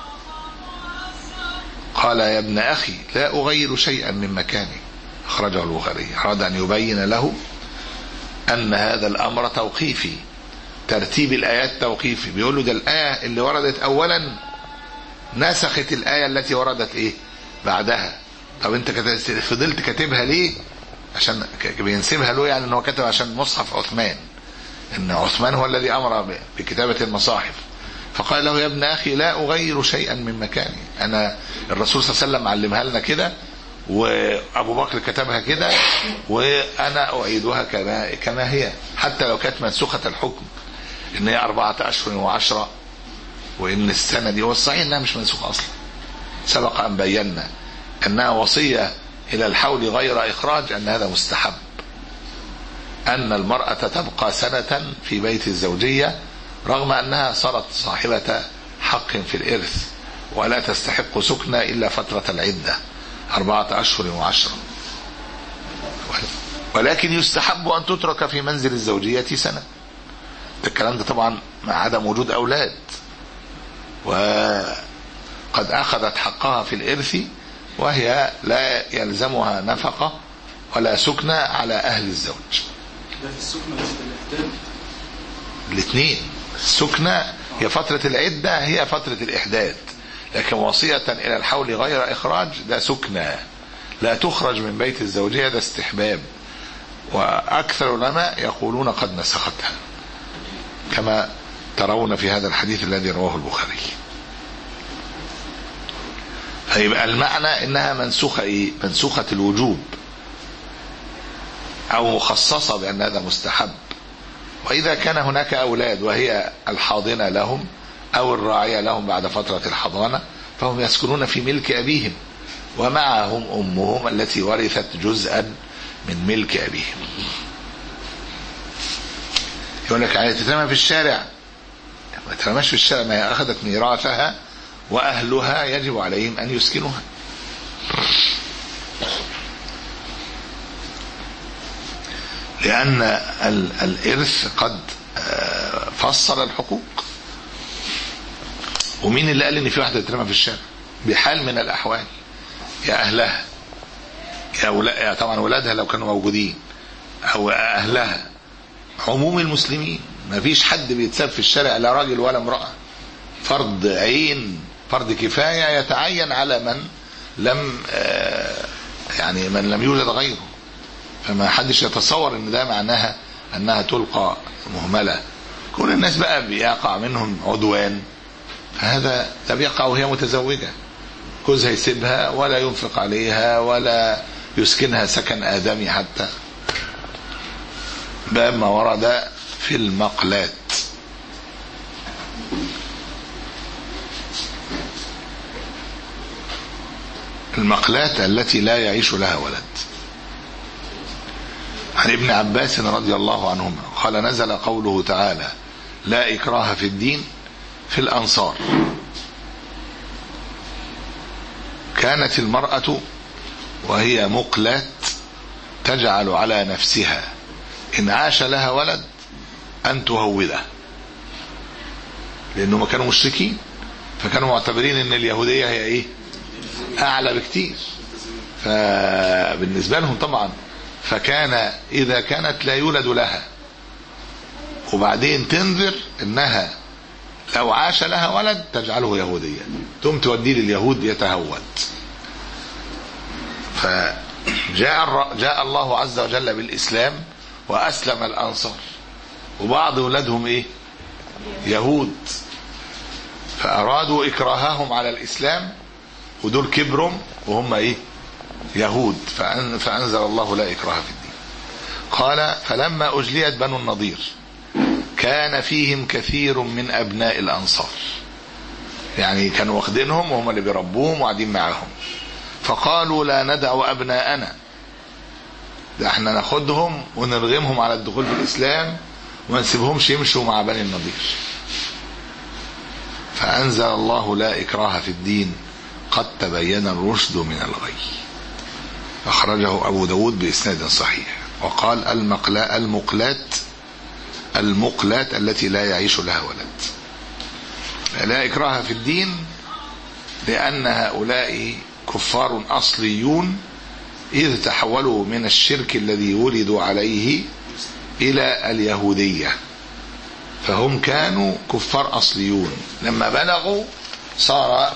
قال يا ابن أخي لا أغير شيئا من مكاني. أخرجه البخاري. أراد أن يبين له أن هذا الأمر توقيفي، ترتيب الآيات توقيفي. بيقول له ده الآية اللي وردت أولا نسخت الآية التي وردت إيه بعدها. طب أنت فضلت كاتبها ليه؟ عشان بينسبها له يعني أنه كتب عشان مصحف عثمان، إن عثمان هو الذي أمر بكتابة المصاحف. فقال له يا ابن أخي لا أغير شيئا من مكاني، أنا الرسول صلى الله عليه وسلم علمها لنا كده وأبو بكر كتبها كده وأنا أعيدها كما, كما هي، حتى لو كانت منسوخة الحكم إن هي أربعة أشهر وعشرة، وإن السنة دي هو الصحيح إنها مش منسوخة أصلا. سبق أن بينا أنها وصية إلى الحول غير إخراج، أن هذا مستحب، أن المرأة تبقى سنة في بيت الزوجية رغم أنها صارت صاحبة حق في الإرث ولا تستحق سكنة إلا فترة العدة أربعة أشهر وعشرة، ولكن يستحب أن تترك في منزل الزوجية سنة. الكلام ده طبعا مع عدم وجود أولاد، وقد أخذت حقها في الإرث وهي لا يلزمها نفقة ولا سكنة على أهل الزوج. ده في السكنة بس في الإحداد الاثنين. السكنة هي فترة العدة هي فترة الإحداد، لكن وصية إلى الحول غير إخراج ده سكنة لا تخرج من بيت الزوجية، ده استحباب. وأكثر العلماء يقولون قد نسختها كما ترون في هذا الحديث الذي رواه البخاري. فيبقى المعنى إنها منسوخة إيه؟ منسوخة الوجوب أو مخصصة بأن هذا مستحب. وإذا كان هناك أولاد وهي الحاضنة لهم أو الراعية لهم بعد فترة الحضانة فهم يسكنون في ملك أبيهم ومعهم أمهم التي ورثت جزءا من ملك أبيهم. يقول لك عايز تترمى في الشارع، ما تترماش في الشارع، ما هي أخذت ميراثها وأهلها يجب عليهم أن يسكنوها. لأن الإرث قد فصل الحقوق. ومين اللي قال إن في واحدة تترمى في الشارع؟ بحال من الأحوال، يا أهلها يا أولا... طبعا أولادها لو كانوا موجودين أو أهلها، عموم المسلمين. ما فيش حد بيتساب في الشارع لا راجل ولا امرأة، فرض عين فرض كفاية يتعين على من لم يعني من لم يولد غيره. فما حدش يتصور ان ده معناها انها تلقى مهملة. كل الناس بقى بيقع منهم عدوان، فهذا ده بيقع وهي متزوجة، جوزها يسيبها ولا ينفق عليها ولا يسكنها سكن آدمي حتى. باب ما ورد في المقلات. المقلات التي لا يعيش لها ولد. عن ابن عباس رضي الله عنهما قال نزل قوله تعالى لا إكراه في الدين في الأنصار. كانت المرأة وهي مقلات تجعل على نفسها إن عاش لها ولد أن تهوده، لأنهم كانوا مشركين فكانوا معتبرين أن اليهودية هي إيه أعلى بكتير، فبالنسبة لهم طبعا فكان إذا كانت لا يولد لها وبعدين تنذر إنها لو عاش لها ولد تجعله يهودية، ثم توديه لليهود يتهود. فجاء جاء الله عز وجل بالإسلام وأسلم الأنصار، وبعض ولادهم إيه يهود، فأرادوا إكراههم على الإسلام ودول كبرهم وهم إيه يهود، فأنزل الله لا إكراه في الدين. قال فلما أجليت بنو النضير كان فيهم كثير من أبناء الأنصار. يعني كانوا واخدينهم وهم اللي بيربوهم وقاعدين معاهم. فقالوا لا ندع أبناءنا، ده احنا ناخدهم ونرغمهم على الدخول في الإسلام وما نسيبهمش يمشوا مع بني النضير. فأنزل الله لا إكراه في الدين قد تبين الرشد من الغي. أخرجه أبو داود بإسناد صحيح. وقال المقلا المقلات المقلات التي لا يعيش لها ولد. لا إكراه في الدين لأن هؤلاء كفار أصليون إذ تحولوا من الشرك الذي ولدوا عليه إلى اليهودية، فهم كانوا كفار أصليون، لما بلغوا صار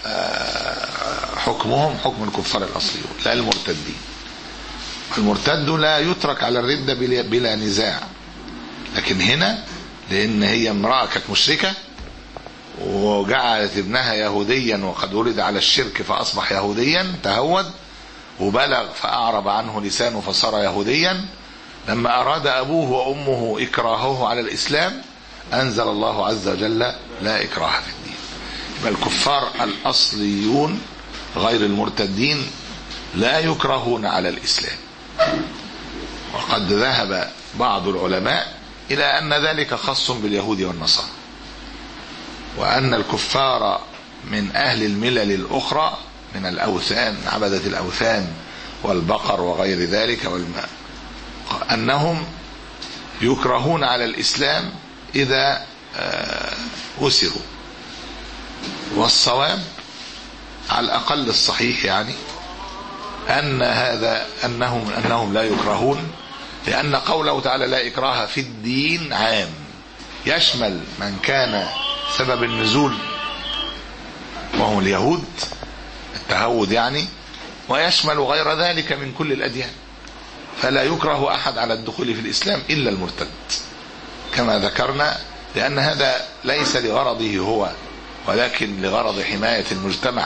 حكمهم حكم الكفار الأصليون لا المرتدين. المرتد لا يترك على الردة بلا نزاع، لكن هنا لأن هي امرأة كانت مشركة وجعلت ابنها يهوديا وقد ولد على الشرك فأصبح يهوديا، تهود وبلغ فأعرب عنه لسانه فصار يهوديا، لما أراد أبوه وأمه إكراهه على الإسلام أنزل الله عز وجل لا إكراه في الدين. الكفار الأصليون غير المرتدين لا يكرهون على الإسلام. وقد ذهب بعض العلماء إلى أن ذلك خاص باليهود والنصارى، وأن الكفار من أهل الملل الأخرى من الأوثان عبدة الأوثان والبقر وغير ذلك والماء أنهم يكرهون على الإسلام إذا أسروا. والصواب على الأقل الصحيح يعني أن هذا أنهم أنهم لا يكرهون، لأن قوله تعالى لا إكراه في الدين عام يشمل من كان سبب النزول وهم اليهود التهود يعني، ويشمل غير ذلك من كل الأديان. فلا يكره أحد على الدخول في الإسلام إلا المرتد كما ذكرنا، لأن هذا ليس لغرضه هو ولكن لغرض حماية المجتمع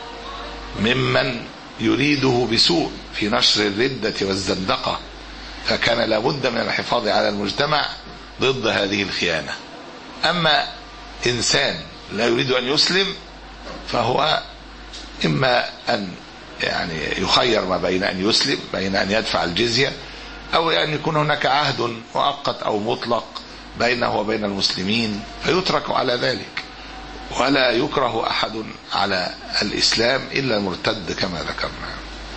ممن يريده بسوء في نشر الردة والزندقة، فكان لابد من الحفاظ على المجتمع ضد هذه الخيانة. أما إنسان لا يريد أن يسلم فهو إما أن يعني يخير ما بين أن يسلم بين أن يدفع الجزية أو أن يكون هناك عهد مؤقت أو مطلق بينه وبين المسلمين فيترك على ذلك. ولا يكره أحد على الإسلام إلا المرتد كما ذكرنا.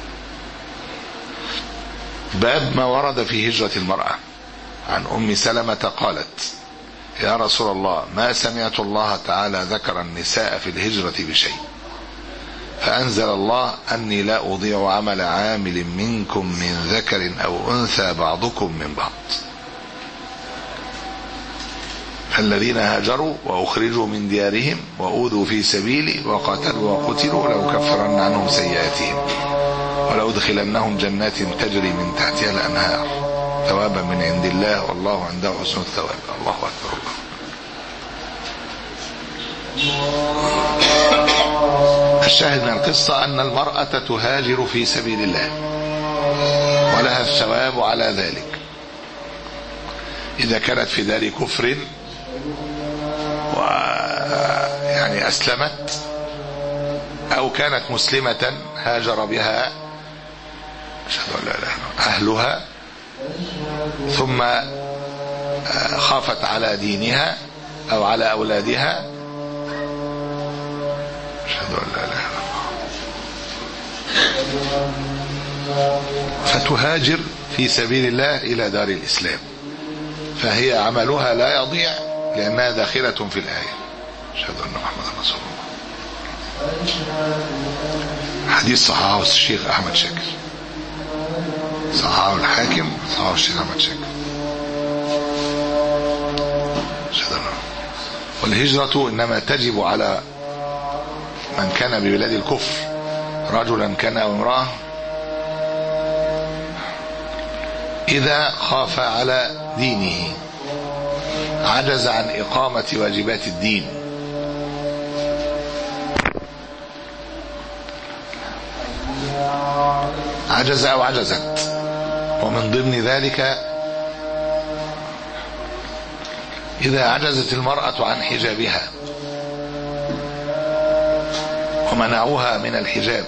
باب ما ورد في هجرة المرأة. عن أم سلمة قالت يا رسول الله ما سمعت الله تعالى ذكر النساء في الهجرة بشيء، فأنزل الله أني لا أضيع عمل عامل منكم من ذكر أو أنثى بعضكم من بعض. الذين هاجروا وأخرجوا من ديارهم وأوذوا في سبيلي وقاتلوا وقتلوا لو كفرن عنهم سيئاتهم ولو ادخلنهم جنات تجري من تحتها الأنهار ثوابا من عند الله والله عنده حسن الثواب. الله أكبر. الشاهد من القصة أن المرأة تهاجر في سبيل الله ولها الثواب على ذلك إذا كانت في دار كفر ويعني أسلمت أو كانت مسلمة هاجر بها أشهد أن لا إله إلا الله أهلها ثم خافت على دينها أو على أولادها أشهد أن لا إله إلا الله فتهاجر في سبيل الله إلى دار الإسلام، فهي عملها لا يضيع لأنها داخلة في الآية. أشهد أن محمد رسول الله. حديث صححه الشيخ أحمد شاكر، صححه الحاكم، صححه الشيخ أحمد شاكر. أشهد أن والهجرة إنما تجب على من كان ببلاد الكفر رجلا كان أو امرأة إذا خاف على دينه عجز عن إقامة واجبات الدين عجز أو عجزت. ومن ضمن ذلك إذا عجزت المرأة عن حجابها ومنعوها من الحجاب،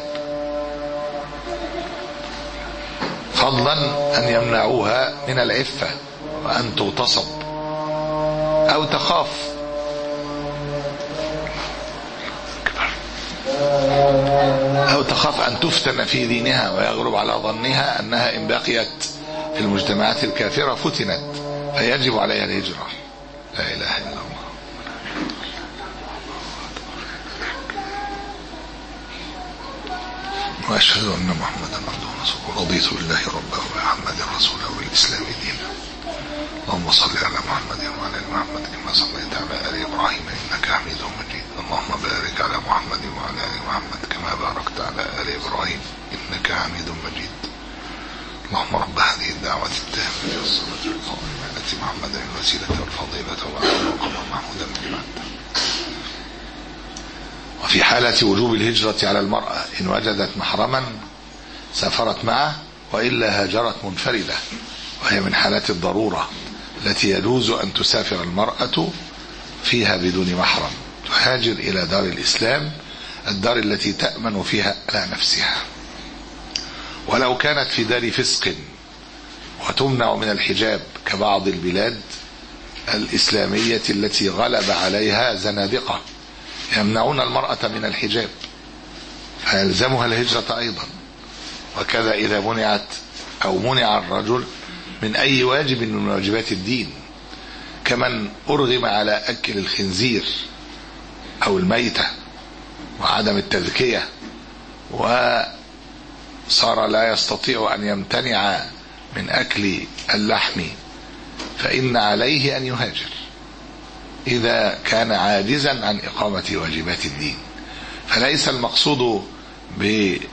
فضلا أن يمنعوها من العفة وأن تغتصب أو تخاف أو تخاف أن تفتن في دينها ويغلب على ظنها أنها إن بقيت في المجتمعات الكافرة فتنت فيجب عليها الهجرة. لا إله إلا الله. وأشهد أن محمدا عبده ورسوله. رضيت بالله ربا وبمحمد رسولا وبالإسلام دينا. اللهم صل على محمد وعلى آل محمد كما صليت على آل إبراهيم إنك حميد مجيد. اللهم بارك على محمد وعلى آل محمد كما باركت على آل إبراهيم إنك حميد مجيد. اللهم رب هذه الدعوة التامة والصلاة القائمة التي محمدا الوسيلة والفضيلة وبعثه مقاما محمودا من بعده. وفي حالة وجوب الهجرة على المرأة إن وجدت محرما سافرت معه، وإلا هاجرت منفردة، وهي من حالات الضرورة التي يجوز أن تسافر المرأة فيها بدون محرم، تهاجر إلى دار الإسلام، الدار التي تأمن فيها على نفسها. ولو كانت في دار فسق وتمنع من الحجاب كبعض البلاد الإسلامية التي غلب عليها زنادقة يمنعون المرأة من الحجاب فيلزمها الهجرة أيضا. وكذا إذا منعت أو منع الرجل من أي واجب من واجبات الدين، كمن أرغم على أكل الخنزير أو الميتة وعدم التذكية وصار لا يستطيع أن يمتنع من أكل اللحم، فإن عليه أن يهاجر إذا كان عاجزا عن إقامة واجبات الدين. فليس المقصود بالقدرة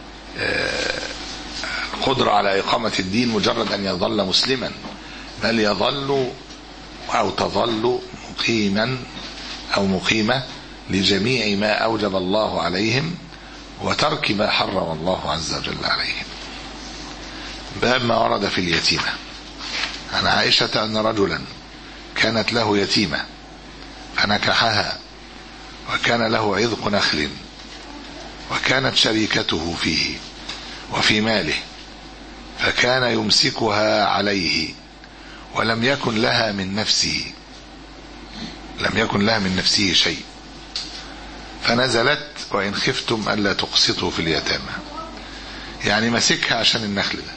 على إقامة الدين مجرد أن يظل مسلما، بل يظل أو تظل مقيما أو مقيمة لجميع ما أوجب الله عليهم وترك ما حرم الله عز وجل عليهم. باب ما ورد في اليتيمة. عن عائشة أن رجلا كانت له يتيمة فنكحها وكان له عذق نخل وكانت شريكته فيه وفي ماله، فكان يمسكها عليه ولم يكن لها من نفسه لم يكن لها من نفسه شيء، فنزلت وإن خفتم ألا تقسطوا في اليتامى. يعني مسكها عشان النخل ده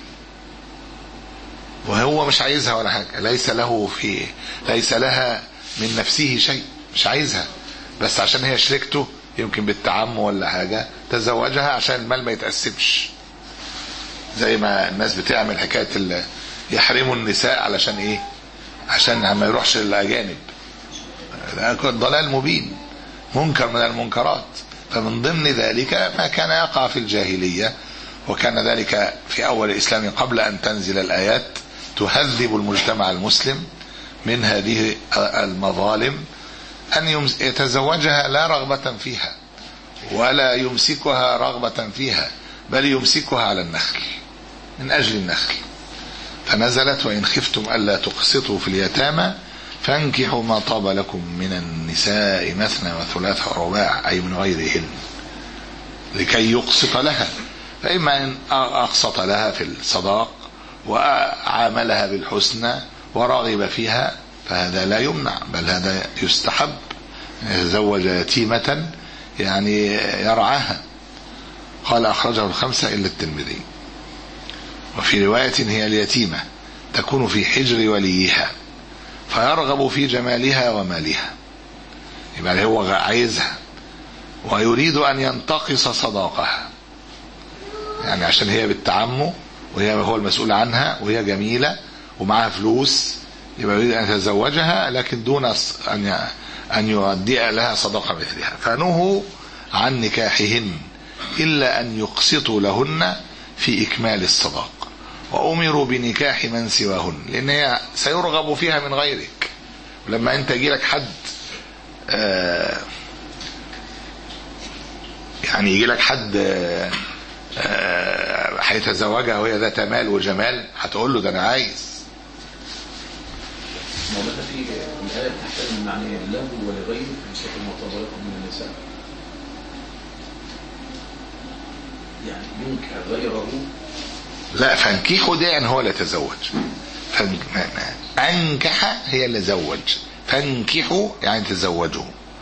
وهو مش عايزها ولا حاجة، ليس له في ليس لها من نفسه شيء، مش عايزها، بس عشان هي شريكته يمكن بالتعم ولا حاجة تزوجها عشان المال ما يتقسمش، زي ما الناس بتعمل حكاية اللي يحرموا النساء علشان ايه، عشان ما يروحش للأجانب. ضلال مبين منكر من المنكرات. فمن ضمن ذلك ما كان يقع في الجاهلية، وكان ذلك في أول الإسلام قبل أن تنزل الآيات تهذب المجتمع المسلم من هذه المظالم، أن يتزوجها لا رغبة فيها ولا يمسكها رغبة فيها، بل يمسكها على النخل من أجل النخل. فنزلت وإن خفتم ألا تقسطوا في اليتامى فانكحوا ما طاب لكم من النساء مثنى وثلاث ورباع، أي من غيرهن، لكي يقسط لها. فإما أن أقسط لها في الصداق وعاملها بالحسنى ورغب فيها فهذا لا يمنع، بل هذا يستحب، يتزوج يتيمة يعني يرعاها. قال أخرجه الخمسة إلا الترمذي. وفي رواية هي اليتيمة تكون في حجر وليها فيرغب في جمالها ومالها، يبقى هو عايزها ويريد أن ينتقص صداقها، يعني عشان هي بالتعمه وهي هو المسؤول عنها وهي جميلة ومعها فلوس، يبقى يريد أن يتزوجها لكن دون أن أن يؤدي لها صداقة مثلها. فنهوا عن نكاحهن إلا أن يقسطوا لهن في إكمال الصداق، وأمروا بنكاح من سواهن، لأن هي سيرغب فيها من غيرك. ولما أنت يجي لك حد آه يعني يجي لك حد آه آه هيتزوجها وهي ذات مال وجمال، هتقول له ده أنا عايز. مولانا في الآية تحتمل معنى له ولغيره فانكحوا ما طاب لكم من النساء. يعني ينكح غيره. لا، فانكحوا ده يعني هو اللي يتزوج. أنكح هي اللي زوج، فانكحوا يعني تزوجوا.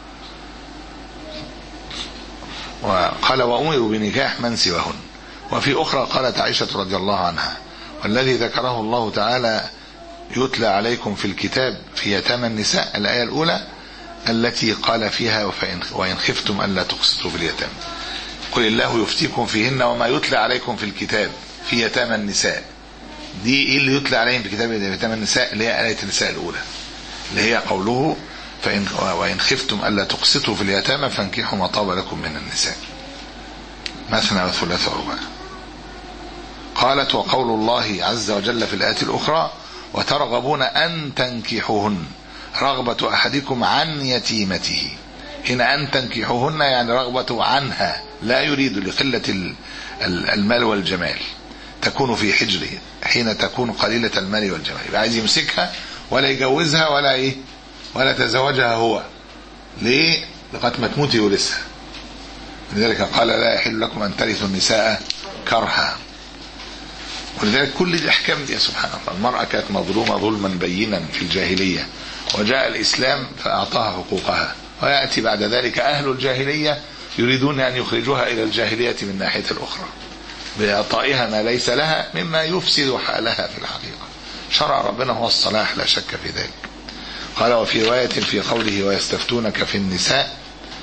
وقال وأمروا بنكاح من سواهن. وفي أخرى قالت عائشة رضي الله عنها: والذي ذكره الله تعالى يتلى عليكم في الكتاب في يتامى النساء، الآية الأولى التي قال فيها وإن خفتم ألا تقسطوا في اليتامى قل الله يفتيكم فيهن وما يتلى عليكم في الكتاب في يتامى النساء. دي ايه اللي يتلى عليهم في كتاب يتامى النساء؟ اللي هي آية النساء الأولى، اللي هي قوله فإن وإن خفتم ألا تقسطوا في اليتامى فانكحوا ما طاب لكم من النساء مثنى وثلاث ورباع. قالت وقول الله عز وجل في الآية الأخرى وترغبون أن تنكحوهن رغبة أحدكم عن يتيمته. هنا أن تنكحوهن يعني رغبة عنها، لا يريد لقلة المال والجمال، تكون في حجره حين تكون قليلة المال والجمال، يبقى عايز يمسكها ولا يجوزها ولا ايه ولا تزوجها هو. ليه؟ لغايه ما تموت يورثها. لذلك قال لا يحل لكم ان ترثوا النساء كرها. ولذلك كل الاحكام دي سبحان الله، المرأة كانت مظلومة ظلما بينا في الجاهلية، وجاء الإسلام فأعطاها حقوقها، ويأتي بعد ذلك أهل الجاهلية يريدون أن يخرجوها إلى الجاهلية من ناحية الأخرى بإعطائها ما ليس لها مما يفسد حالها في الحقيقة. شرع ربنا هو الصلاح لا شك في ذلك. قال وفي رواية في قوله ويستفتونك في النساء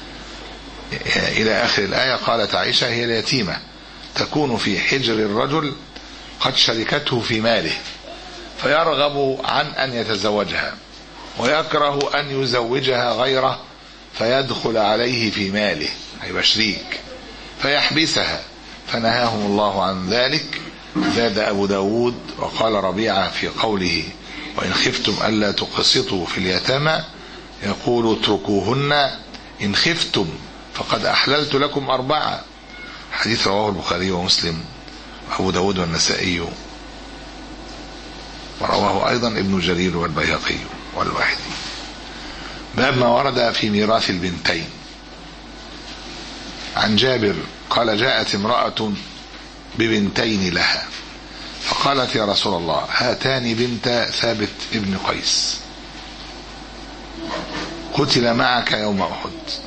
إلى آخر الآية قالت عائشة هي اليتيمة تكون في حجر الرجل قد شركته في ماله فيرغب عن أن يتزوجها ويكره أن يزوجها غيره فيدخل عليه في ماله أي شريك فيحبسها فنهاهم الله عن ذلك. زاد أبو داود وقال ربيعة في قوله وإن خفتم ألا تقسطوا في اليتامى يقول اتركوهن إن خفتم فقد أحللت لكم أربعة. حديث رواه البخاري ومسلم وأبو داود والنسائي ورواه أيضا ابن جرير والبيهقي والواحدي. باب ما ورد في ميراث البنتين. عن جابر قال جاءت امرأة ببنتين لها فقالت يا رسول الله هاتان بنت ثابت ابن قيس قتل معك يوم أحد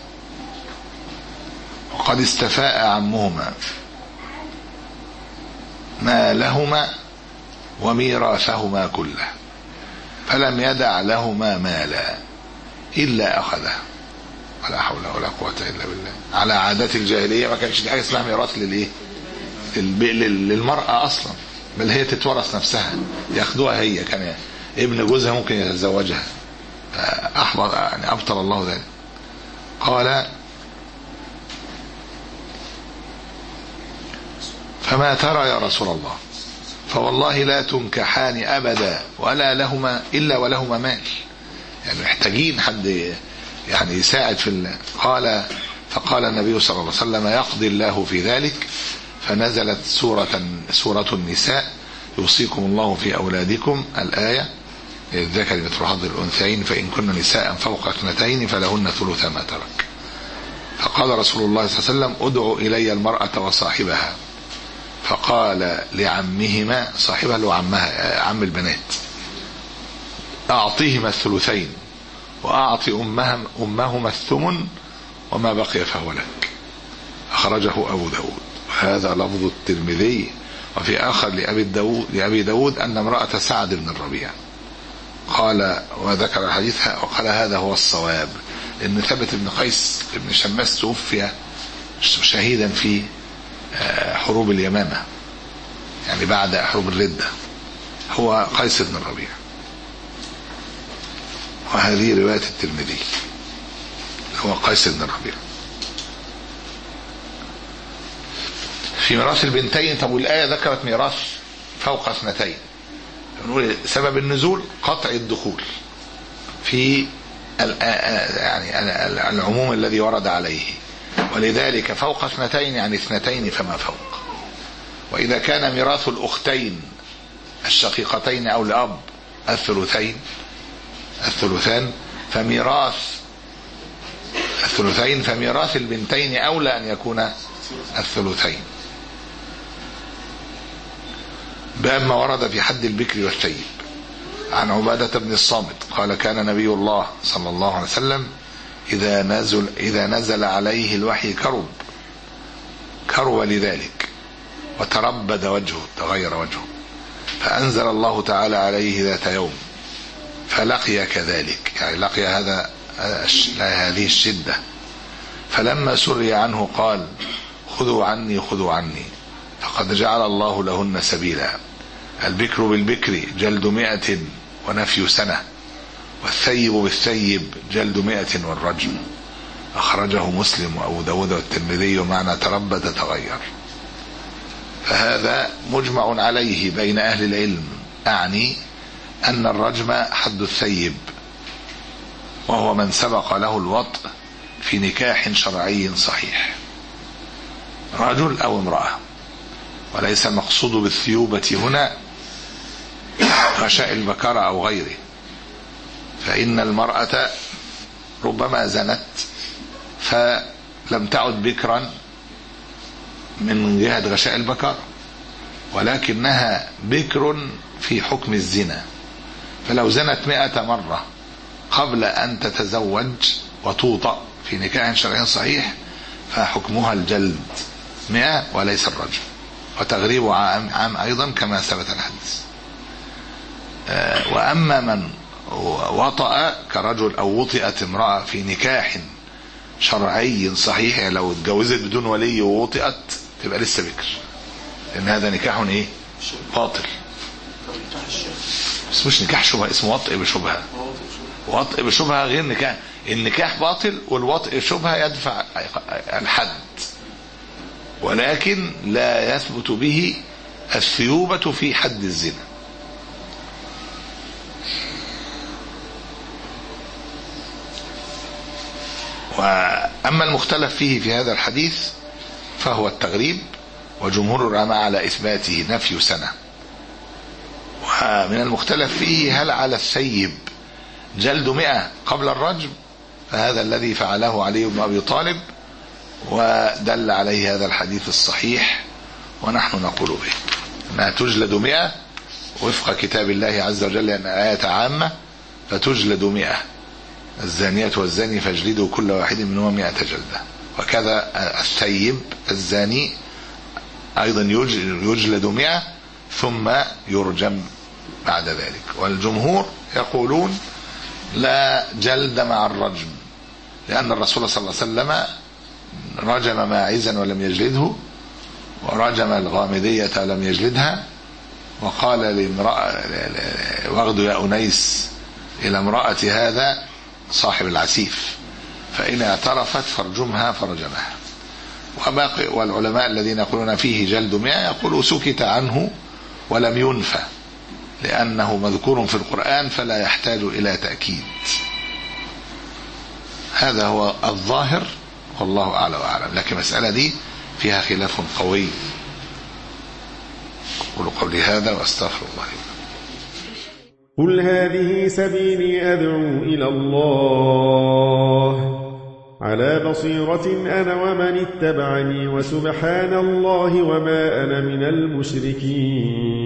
وقد استفاء عمهما ما لهما وميراثهما كله فلم يدع لهما مالا إلا أخذه ولا حول ولا قوة إلا بالله. على عادات الجاهلية ما كانش دي حاجة اسمها ميراث للإيه للمرأة أصلا، بل هي تتورث نفسها ياخدوها هي، كان ابن جوزها ممكن يتزوجها أحبط يعني أبطل الله ذلك. قال فما ترى يا رسول الله فوالله لا تنكحان أبدا ولا لهما إلا ولهما مال، يعني محتاجين حد يعني يساعد في ال... قال فقال النبي صلى الله عليه وسلم يقضي الله في ذلك فنزلت سورة سورة النساء يوصيكم الله في أولادكم الآية الذكر مثل حظ الأنثيين فإن كن نساء فوق اثنتين فلهن ثلث ما ترك. فقال رسول الله صلى الله عليه وسلم ادعوا إلي المرأة وصاحبها فقال لعمهما صاحبها له عمها عم البنات أعطيهما الثلثين وأعطي أمهم أمهما الثمن وما بقي فهو لك. أخرجه أبو داود. هذا لفظ الترمذي. وفي آخر لأبي داود, لأبي داود أن امرأة سعد بن الربيع قال وذكر الحديث وقال هذا هو الصواب لأن ثابت بن قيس بن شماس توفي شهيدا في حروب اليمامة يعني بعد حروب الردة، هو قيس بن الربيع. وهذه رواية الترمذي هو قيس بن الربيع. في ميراث البنتين. طب والآية ذكرت ميراث فوق اثنتين، نقول سبب النزول قطع الدخول في يعني العموم الذي ورد عليه، ولذلك فوق اثنتين يعني اثنتين فما فوق. وإذا كان ميراث الأختين الشقيقتين أو الأب الثلثين الثلثان فميراث الثلثين فميراث البنتين أولى أن يكون الثلثين. باب ما ورد في حد البكر والثيب. عن عبادة بن الصامت قال كان نبي الله صلى الله عليه وسلم إذا نزل, إذا نزل عليه الوحي كرب كرب لذلك وتربد وجهه تغير وجهه، فأنزل الله تعالى عليه ذات يوم فلقي كذلك، يعني لقي هذا هذه الشدة، فلما سري عنه قال خذوا عني خذوا عني فقد جعل الله لهن سبيلا. البكر بالبكر جلد مئة ونفي سنة، والثيب بالثيب جلد مئة والرجم. أخرجه مسلم وأبو داود والترمذي ومعنى تربد تغير. فهذا مجمع عليه بين أهل العلم، أعني أن الرجم حد الثيب، وهو من سبق له الوطء في نكاح شرعي صحيح، رجل أو امرأة. وليس المقصود بالثيوبة هنا غشاء البكارة أو غيره، فإن المرأة ربما زنت فلم تعد بكرا من جهة غشاء البكارة، ولكنها بكر في حكم الزنا، فلو زنت مئة مرة قبل أن تتزوج وتوطأ في نكاح شرعي صحيح فحكمها الجلد مئة وليس الرجم، وتغريب عام, عام أيضا كما ثبت الحديث. وأما من وطأ كرجل أو وطئت امرأة في نكاح شرعي صحيح، يعني لو اتجوزت بدون ولي ووطئت تبقى لسه بكر، لأن هذا نكاح ايه باطل. بس مش نكاح شبهة، اسمه وطئ بشبهة. وطئ بشبهة غير نكاح. النكاح باطل والوطئ شبهة يدفع الحد، ولكن لا يثبت به الثيوبة في حد الزنا. وأما المختلف فيه في هذا الحديث فهو التغريب، وجمهور العلماء على إثباته نفي سنة. ومن المختلف فيه هل على الثيب جلد مئة قبل الرجم، فهذا الذي فعله علي بن أبي طالب ودل عليه هذا الحديث الصحيح، ونحن نقول به أنها تجلد مئة وفق كتاب الله عز وجل، لأن آية عامة فتجلد مئة، الزانية والزاني فاجلدوا كل واحد منهما مئة جلدة. وكذا الثيب الزاني أيضا يجلد مئة ثم يرجم بعد ذلك. والجمهور يقولون لا جلد مع الرجم، لأن الرسول صلى الله عليه وسلم رجم ماعزا ولم يجلده، ورجم الغامدية لم يجلدها، وقال لامرأة واغدو يا أنيس إلى امرأة هذا صاحب العسيف، فإن اعترفت فارجمها فرجمها. وباقي والعلماء الذين يقولون فيه جلد مئة يقولوا سكت عنه ولم ينفى، لأنه مذكور في القرآن فلا يحتاج إلى تأكيد. هذا هو الظاهر والله أعلى وأعلم، لكن المسألة دي فيها خلاف قوي. أقول قولي هذا وأستغفر الله. قل هذه سبيلي أدعو إلى الله على بصيرة أنا ومن اتبعني، وسبحان الله وما أنا من المشركين.